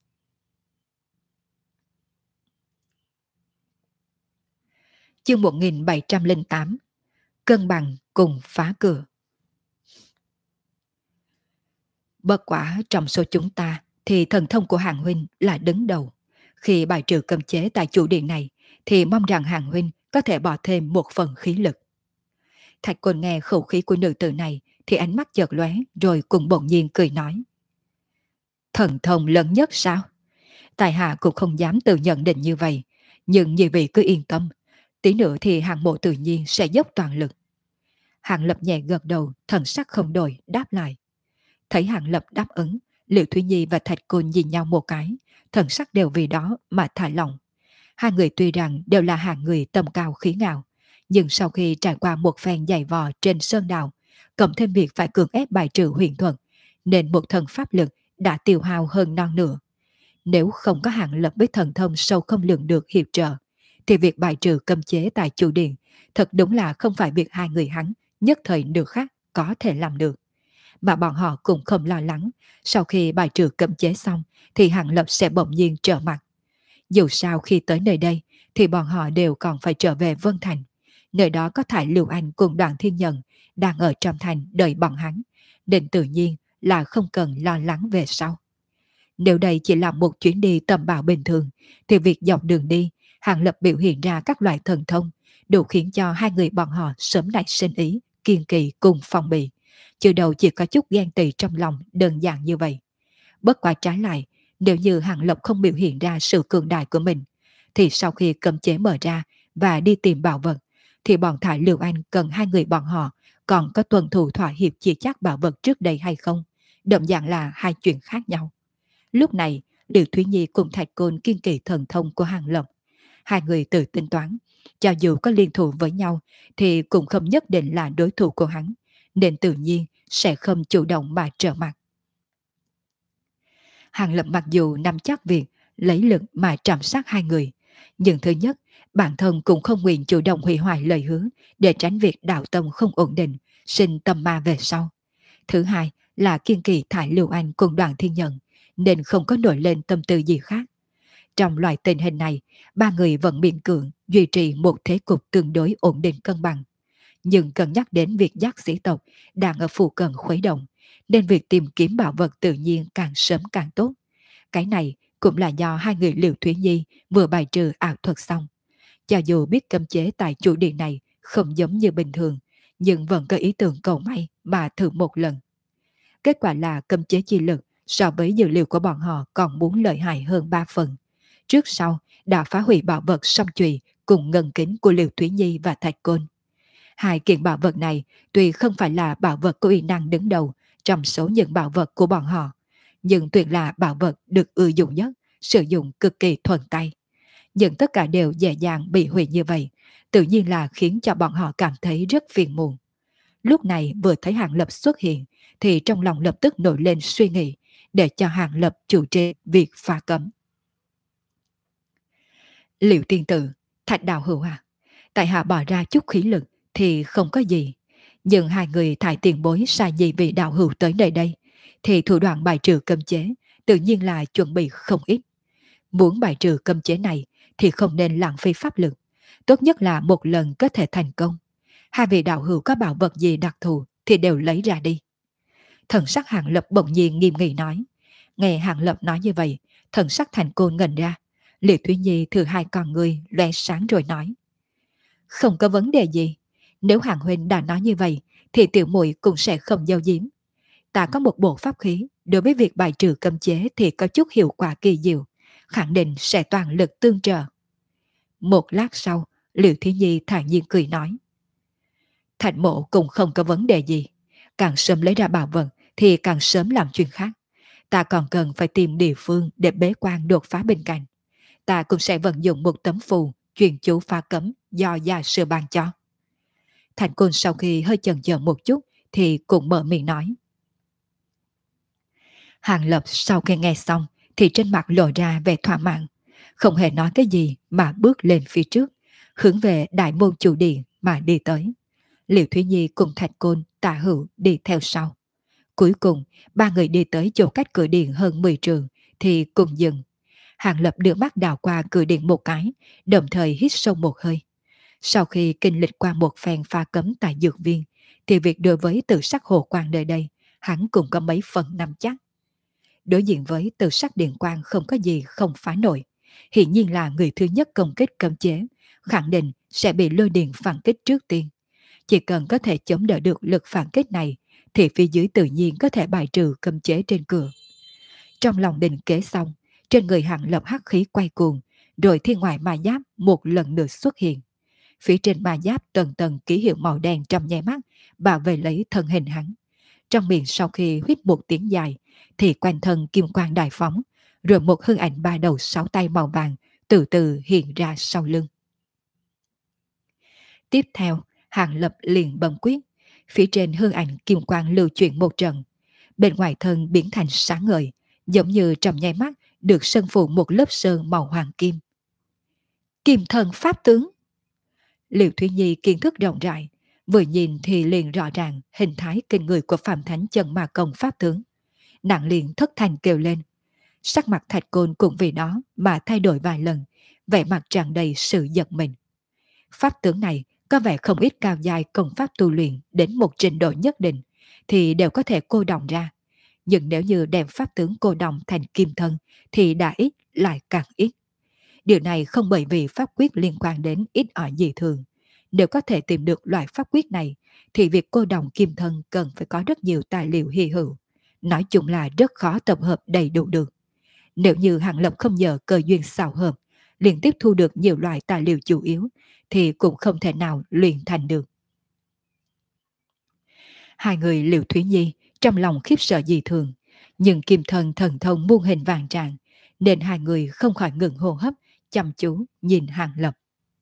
Speaker 1: Chương 1708, cân bằng cùng phá cửa. Bất quả trong số chúng ta thì thần thông của Hàng huynh là đứng đầu. Khi bài trừ cấm chế tại chủ điện này thì mong rằng Hàng huynh có thể bỏ thêm một phần khí lực. Thạch Côn nghe khẩu khí của nữ tử này thì ánh mắt chợt lóe rồi cùng bỗng nhiên cười nói. Thần thông lớn nhất sao? Tài hạ cũng không dám tự nhận định như vậy, nhưng nhị vị cứ yên tâm, tí nữa thì Hàng mộ tự nhiên sẽ dốc toàn lực. Hàng Lập nhẹ gật đầu, thần sắc không đổi, đáp lại. Thấy Hàng Lập đáp ứng, Liễu Thúy Nhi và Thạch Côn nhìn nhau một cái, thần sắc đều vì đó mà thả lỏng. Hai người tuy rằng đều là hạng người tầm cao khí ngạo, nhưng sau khi trải qua một phen dày vò trên sơn đảo, cộng thêm việc phải cưỡng ép bài trừ huyền thuật, nên một thần pháp lực đã tiêu hao hơn non nửa. Nếu không có Hàng Lập với thần thông sâu không lường được hiệp trợ, thì việc bài trừ cấm chế tại chủ điện thật đúng là không phải việc hai người hắn nhất thời nửa khác có thể làm được. Mà bọn họ cũng không lo lắng, sau khi bài trừ cấm chế xong thì Hàng Lập sẽ bỗng nhiên trở mặt. Dù sao khi tới nơi đây thì bọn họ đều còn phải trở về Vân Thành. Nơi đó có Thải Lưu Anh cùng Đoàn Thiên Nhân đang ở trong thành đợi bọn hắn, nên tự nhiên là không cần lo lắng về sau. Nếu đây chỉ là một chuyến đi tầm bảo bình thường thì việc dọc đường đi Hàng Lập biểu hiện ra các loại thần thông đủ khiến cho hai người bọn họ sớm nảy sinh ý kiên kỳ cùng phòng bị, chứ đầu chỉ có chút ghen tị trong lòng đơn giản như vậy. Bất quá trái lại, nếu như Hàng Lập không biểu hiện ra sự cường đại của mình, thì sau khi cấm chế mở ra và đi tìm bảo vật, thì bọn Thải Lưu Anh cần hai người bọn họ còn có tuân thủ thỏa hiệp chia chác bảo vật trước đây hay không, đậm dạng là hai chuyện khác nhau. Lúc này, Liễu Thúy Nhi cùng Thạch Côn kiên kỳ thần thông của Hàng Lập. Hai người tự tính toán, cho dù có liên thủ với nhau thì cũng không nhất định là đối thủ của hắn, nên tự nhiên sẽ không chủ động mà trở mặt. Hàng Lập mặc dù nắm chắc việc lấy lực mà trảm sát hai người, nhưng thứ nhất, bản thân cũng không nguyện chủ động hủy hoại lời hứa để tránh việc đạo tâm không ổn định, sinh tâm ma về sau. Thứ hai là kiên kỳ Thải Lưu Anh cùng Đoàn Thiên Nhân, nên không có nổi lên tâm tư gì khác. Trong loại tình hình này, ba người vẫn miễn cưỡng duy trì một thế cục tương đối ổn định cân bằng. Nhưng cân nhắc đến việc dắt sĩ tộc đang ở phụ cận khuấy động, nên việc tìm kiếm bảo vật tự nhiên càng sớm càng tốt. Cái này cũng là do hai người Liễu Thúy Nhi vừa bài trừ ảo thuật xong. Cho dù biết cấm chế tại chủ điện này không giống như bình thường, nhưng vẫn có ý tưởng cầu may mà thử một lần. Kết quả là cấm chế chi lực so với dữ liệu của bọn họ còn muốn lợi hại hơn 3 phần. Trước sau đã phá hủy bảo vật song chùy cùng ngân kính của Liễu Thúy Nhi và Thạch Côn. Hai kiện bảo vật này tuy không phải là bảo vật có uy năng đứng đầu trong số những bảo vật của bọn họ, nhưng tuyệt là bảo vật được ưa dụng nhất, sử dụng cực kỳ thuần tay. Nhưng tất cả đều dễ dàng bị hủy như vậy, tự nhiên là khiến cho bọn họ cảm thấy rất phiền muộn. Lúc này vừa thấy Hàng Lập xuất hiện, thì trong lòng lập tức nổi lên suy nghĩ để cho Hàng Lập chủ trì việc phá cấm. Liệu tiên tử, Thạch Đạo Hữu à, tại hạ bỏ ra chút khí lực thì không có gì, nhưng hai người thải tiền bối sai nhị vị đạo hữu tới nơi đây, thì thủ đoạn bài trừ cấm chế tự nhiên là chuẩn bị không ít. Muốn bài trừ cấm chế này thì không nên lãng phí pháp lực, tốt nhất là một lần có thể thành công. Hai vị đạo hữu có bảo vật gì đặc thù thì đều lấy ra đi. Thần sắc Hàng Lập bỗng nhiên nghiêm nghị nói. Nghe Hàng Lập nói như vậy, thần sắc Thành Côn ngẩn ra. Liễu Thúy Nhi thử hai con người lóe sáng rồi nói. Không có vấn đề gì. Nếu Hàng Huynh đã nói như vậy, thì tiểu muội cũng sẽ không giấu giếm. Ta có một bộ pháp khí, đối với việc bài trừ cấm chế thì có chút hiệu quả kỳ diệu, khẳng định sẽ toàn lực tương trợ. Một lát sau, Liễu Thúy Nhi thản nhiên cười nói. Thành mộ cũng không có vấn đề gì. Càng sớm lấy ra bảo vật thì càng sớm làm chuyện khác. Ta còn cần phải tìm địa phương để bế quan đột phá bên cạnh. Ta cũng sẽ vận dụng một tấm phù truyền chú phá cấm do gia sư ban cho. Thành Côn sau khi hơi chần chờ một chút thì cũng mở miệng nói. Hàng Lập sau khi nghe xong thì trên mặt lộ ra vẻ thỏa mãn, không hề nói cái gì mà bước lên phía trước, hướng về đại môn chủ điện mà đi tới. Liễu Thúy Nhi cùng Thạch Côn, Tạ Hữu đi theo sau. Cuối cùng, ba người đi tới chỗ cách cửa điện hơn 10 trường thì cùng dừng. Hàng Lập đưa mắt đào qua cửa điện một cái, đồng thời hít sâu một hơi. Sau khi kinh lịch qua một phen pha cấm tại dược viên, thì việc đối với tự sắc hồ quan nơi đây, hắn cũng có mấy phần nắm chắc. Đối diện với tự sắc điện quang không có gì không phá nổi, hiển nhiên là người thứ nhất công kích cấm chế, khẳng định sẽ bị lôi điện phản kích trước tiên. Chỉ cần có thể chống đỡ được lực phản kích này, thì phía dưới tự nhiên có thể bài trừ cấm chế trên cửa. Trong lòng định kế xong, trên người Hàng Lập hắc khí quay cuồng, rồi thiên ngoại ma giáp một lần nữa xuất hiện. Phía trên ma giáp tầng tầng ký hiệu màu đen trong nháy mắt bảo vệ lấy thân hình hắn. Trong miệng sau khi huýt một tiếng dài, thì quanh thân kim quang đại phóng, rồi một hư ảnh ba đầu sáu tay màu vàng từ từ hiện ra sau lưng. Tiếp theo, Hàng Lập liền bấm quyết, phía trên hư ảnh kim quang lưu chuyển một trận, bên ngoài thân biến thành sáng ngời, giống như trong nháy mắt được sơn phủ một lớp sơn màu hoàng kim. Kim thần pháp tướng. Liễu Thúy Nhi kiến thức rộng rãi, vừa nhìn thì liền rõ ràng hình thái kinh người của Phạm Thánh Chân Ma Công pháp tướng. Nàng liền thất thanh kêu lên. Sắc mặt Thạch Côn cũng vì đó mà thay đổi vài lần, vẻ mặt tràn đầy sự giật mình. Pháp tướng này có vẻ không ít cao giai công pháp tu luyện đến một trình độ nhất định thì đều có thể cô đồng ra. Nhưng nếu như đem pháp tướng cô đồng thành kim thân thì đã ít lại càng ít. Điều này không bởi vì pháp quyết liên quan đến ít ỏi gì thường. Nếu có thể tìm được loại pháp quyết này thì việc cô đồng kim thân cần phải có rất nhiều tài liệu hy hữu. Nói chung là rất khó tập hợp đầy đủ được. Nếu như Hàng Lập không nhờ cơ duyên xào hợp, liền tiếp thu được nhiều loại tài liệu chủ yếu, thì cũng không thể nào luyện thành được. Hai người Liễu Thúy Nhi trong lòng khiếp sợ dị thường, nhưng kim thân thần thông muôn hình vàng trạng, nên hai người không khỏi ngừng hô hấp, chăm chú nhìn Hàng Lập.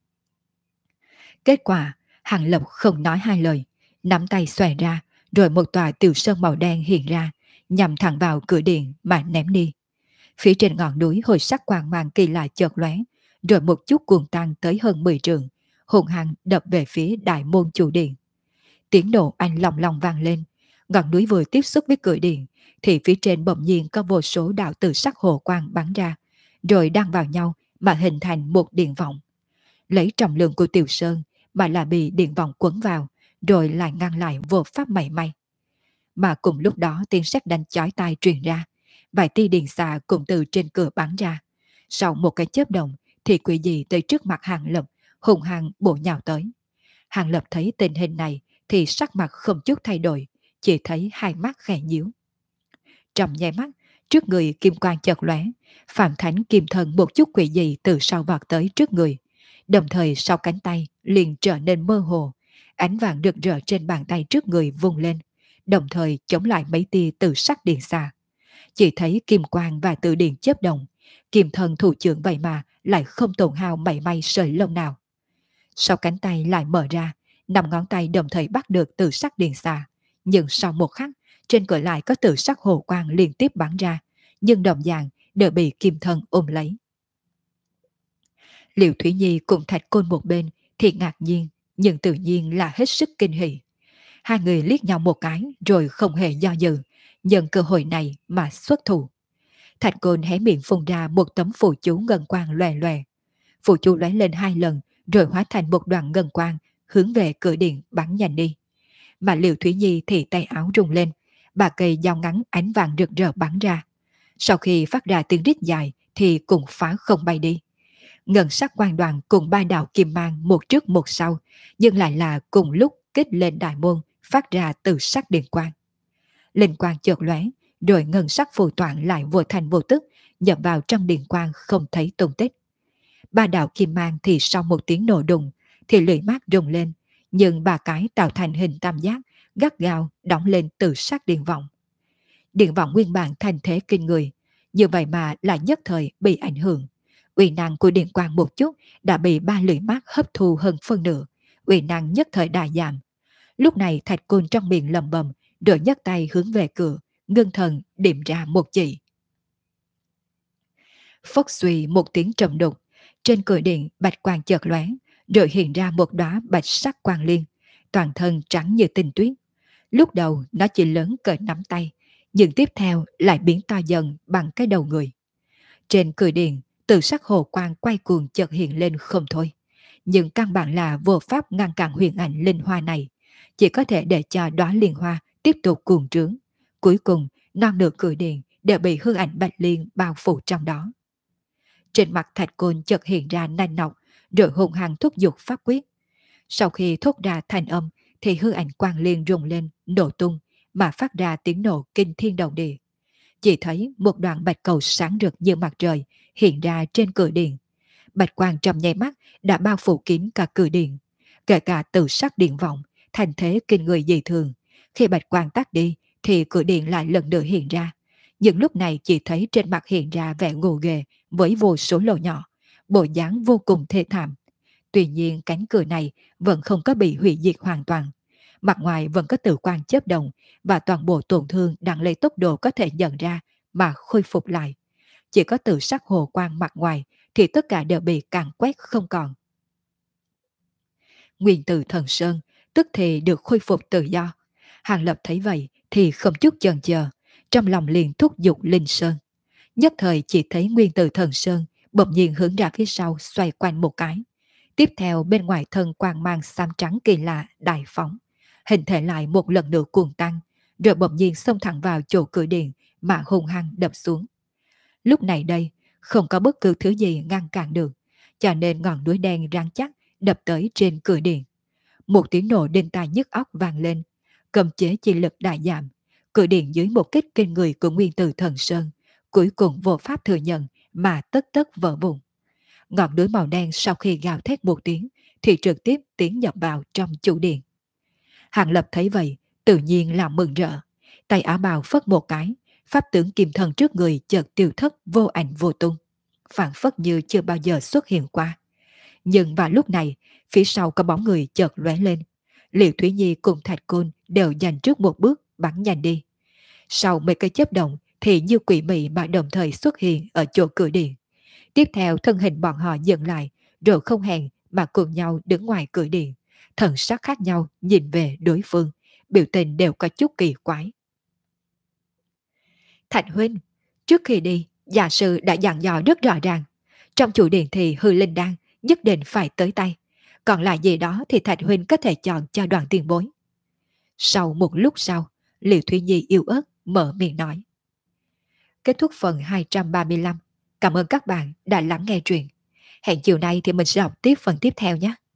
Speaker 1: Kết quả, Hàng Lập không nói hai lời, nắm tay xòe ra, rồi một tòa tiểu sơn màu đen hiện ra, nhằm thẳng vào cửa điện mà ném đi. Phía trên ngọn núi hồi sắc quang mang kỳ lạ chợt lóe, rồi một chút cuồng tăng tới hơn 10 trường, hùng hăng đập về phía đại môn chủ điện. Tiếng nổ anh lòng lòng vang lên, ngọn núi vừa tiếp xúc với cửa điện, thì phía trên bỗng nhiên có vô số đạo tử sắc hồ quang bắn ra, rồi đan vào nhau mà hình thành một điện vọng. Lấy trọng lượng của Tiểu Sơn mà là bị điện vọng quấn vào, rồi lại ngăn lại vô pháp mảy may. Mà cùng lúc đó tiếng sét đánh chói tai truyền ra, vài tia điện xạ cũng từ trên cửa bắn ra. Sau một cái chớp động thì quỷ dị tới trước mặt Hàng Lập, hùng hăng bổ nhào tới. Hàng Lập thấy tình hình này thì sắc mặt không chút thay đổi, chỉ thấy hai mắt khẽ nhíu. Trong nháy mắt, trước người kim quang chợt lóe, Phạm Thánh kim thần một chút quỷ dị từ sau vọt tới trước người. đồng thời sau cánh tay liền trở nên mơ hồ, ánh vàng rực rỡ trên bàn tay trước người vung lên, đồng thời chống lại mấy tia từ sắc điện xa. Chỉ thấy kim quang và từ điện chớp động, kim thần thủ trưởng vậy mà lại không tổn hao mảy may sợi lông nào. Sau cánh tay lại mở ra, năm ngón tay đồng thời bắt được từ sắc điện xà, nhưng sau một khắc, trên cửa lại có từ sắc hồ quang liên tiếp bắn ra, nhưng đồng dạng đều bị kim thân ôm lấy. Liệu Thủy Nhi cùng Thạch Côn một bên thì ngạc nhiên, nhưng tự nhiên là hết sức kinh hỉ. Hai người liếc nhau một cái rồi không hề do dự, nhân cơ hội này mà xuất thủ. Thạch Côn hé miệng phun ra một tấm phù chú ngân quang lòe lòe. Phù chú lóe lên hai lần rồi hóa thành một đoàn ngân quang hướng về cửa điện bắn nhanh đi. Mà Liệu Thủy Nhi thì tay áo rung lên, bà cây dao ngắn ánh vàng rực rỡ bắn ra. Sau khi phát ra tiếng rít dài thì cùng phá không bay đi. Ngân sắc quang đoàn cùng ba đạo kim mang một trước một sau, nhưng lại là cùng lúc kích lên đại môn phát ra từ sắc điện quang. Linh quang chợt lóe, rồi ngân sắc phù toạn lại vô thành vô tức nhập vào trong điện quang không thấy tung tích. Ba đạo kim mang thì sau một tiếng nổ đùng thì lưỡi mát rung lên, nhưng ba cái tạo thành hình tam giác gắt gao đóng lên từ sắc điện vọng. Điện vọng nguyên bản thành thế kinh người, như vậy mà lại nhất thời bị ảnh hưởng. Uy năng của điện quang một chút đã bị ba lưỡi mát hấp thu hơn phân nửa, uy năng nhất thời đại giảm. Lúc này Thạch Côn trong miệng lầm bầm, rồi nhấc tay hướng về cửa, ngưng thần điểm ra một chỉ. Phốc suy một tiếng trầm đục, trên cửa điện bạch quang chợt lóe, rồi hiện ra một đóa bạch sắc quang liên, toàn thân trắng như tinh tuyết. Lúc đầu nó chỉ lớn cỡ nắm tay, nhưng tiếp theo lại biến to dần bằng cái đầu người. Trên cửa điện, từ sắc hồ quang quay cuồng chợt hiện lên không thôi. Nhưng căn bản là vô pháp ngăn cản huyền ảnh linh hoa này, chỉ có thể để cho đóa liên hoa tiếp tục cuồng trướng. Cuối cùng, non nửa cửa điện đều bị hư ảnh bạch liên bao phủ trong đó. Trên mặt Thạch Côn chợt hiện ra nanh nọc, rồi hùng hăng thúc giục pháp quyết. Sau khi thốt ra thành âm, thì hư ảnh quang liên rung lên, nổ tung, mà phát ra tiếng nổ kinh thiên động địa. Chỉ thấy một đoạn bạch cầu sáng rực như mặt trời hiện ra trên cửa điện. Bạch quang trong nháy mắt đã bao phủ kín cả cửa điện, kể cả từ sắc điện vọng, thành thế kinh người dị thường. Khi bạch quang tắt đi, thì cửa điện lại lần nữa hiện ra. Nhưng lúc này chỉ thấy trên mặt hiện ra vẻ gồ ghề với vô số lỗ nhỏ, bộ dáng vô cùng thê thảm. Tuy nhiên cánh cửa này vẫn không có bị hủy diệt hoàn toàn. Mặt ngoài vẫn có tử quang chớp động và toàn bộ tổn thương đang lấy tốc độ có thể nhận ra mà khôi phục lại. Chỉ có từ sắc hồ quang mặt ngoài thì tất cả đều bị càn quét không còn. Nguyên tử thần sơn tức thì được khôi phục tự do. Hàng Lập thấy vậy thì không chút chần chờ, trong lòng liền thúc giục linh sơn. Nhất thời chỉ thấy nguyên tử thần sơn bỗng nhiên hướng ra phía sau xoay quanh một cái. Tiếp theo bên ngoài thân quang mang xám trắng kỳ lạ đại phóng, hình thể lại một lần nữa cuồng tăng, rồi bỗng nhiên xông thẳng vào chỗ cửa điện mà hung hăng đập xuống. Lúc này đây, không có bất cứ thứ gì ngăn cản được, cho nên ngọn núi đen rắn chắc đập tới trên cửa điện. Một tiếng nổ đinh tai nhức óc vang lên, cầm chế chi lực đại giảm, cửa điện dưới một kích kinh người của nguyên tử thần sơn, cuối cùng vô pháp thừa nhận mà tất tất vỡ vụn. Ngọn núi màu đen sau khi gào thét một tiếng thì trực tiếp tiến nhập vào trong chủ điện. Hàng Lập thấy vậy, tự nhiên là mừng rỡ, tay áo bào phất một cái, pháp tướng kim thần trước người chợt tiêu thất vô ảnh vô tung, phản phất như chưa bao giờ xuất hiện qua. Nhưng vào lúc này, phía sau có bóng người chợt lóe lên. Liệu Thúy Nhi cùng Thạch Côn đều dành trước một bước bắn nhanh đi. Sau mấy cái chớp động thì như quỷ mị mà đồng thời xuất hiện ở chỗ cửa điện. Tiếp theo thân hình bọn họ dừng lại, rồi không hẹn mà cùng nhau đứng ngoài cửa điện, thần sắc khác nhau nhìn về đối phương, biểu tình đều có chút kỳ quái. Thạch huynh, trước khi đi, giả sư đã dặn dò rất rõ ràng. Trong chủ điện thì hư linh đan nhất định phải tới tay. Còn lại gì đó thì Thạch huynh có thể chọn cho đoàn tiền bối. Sau một lúc sau, Liệu Thúy Nhi yêu ớt mở miệng nói. Kết thúc phần 235. Cảm ơn các bạn đã lắng nghe truyện. Hẹn chiều nay thì mình sẽ đọc tiếp phần tiếp theo nhé.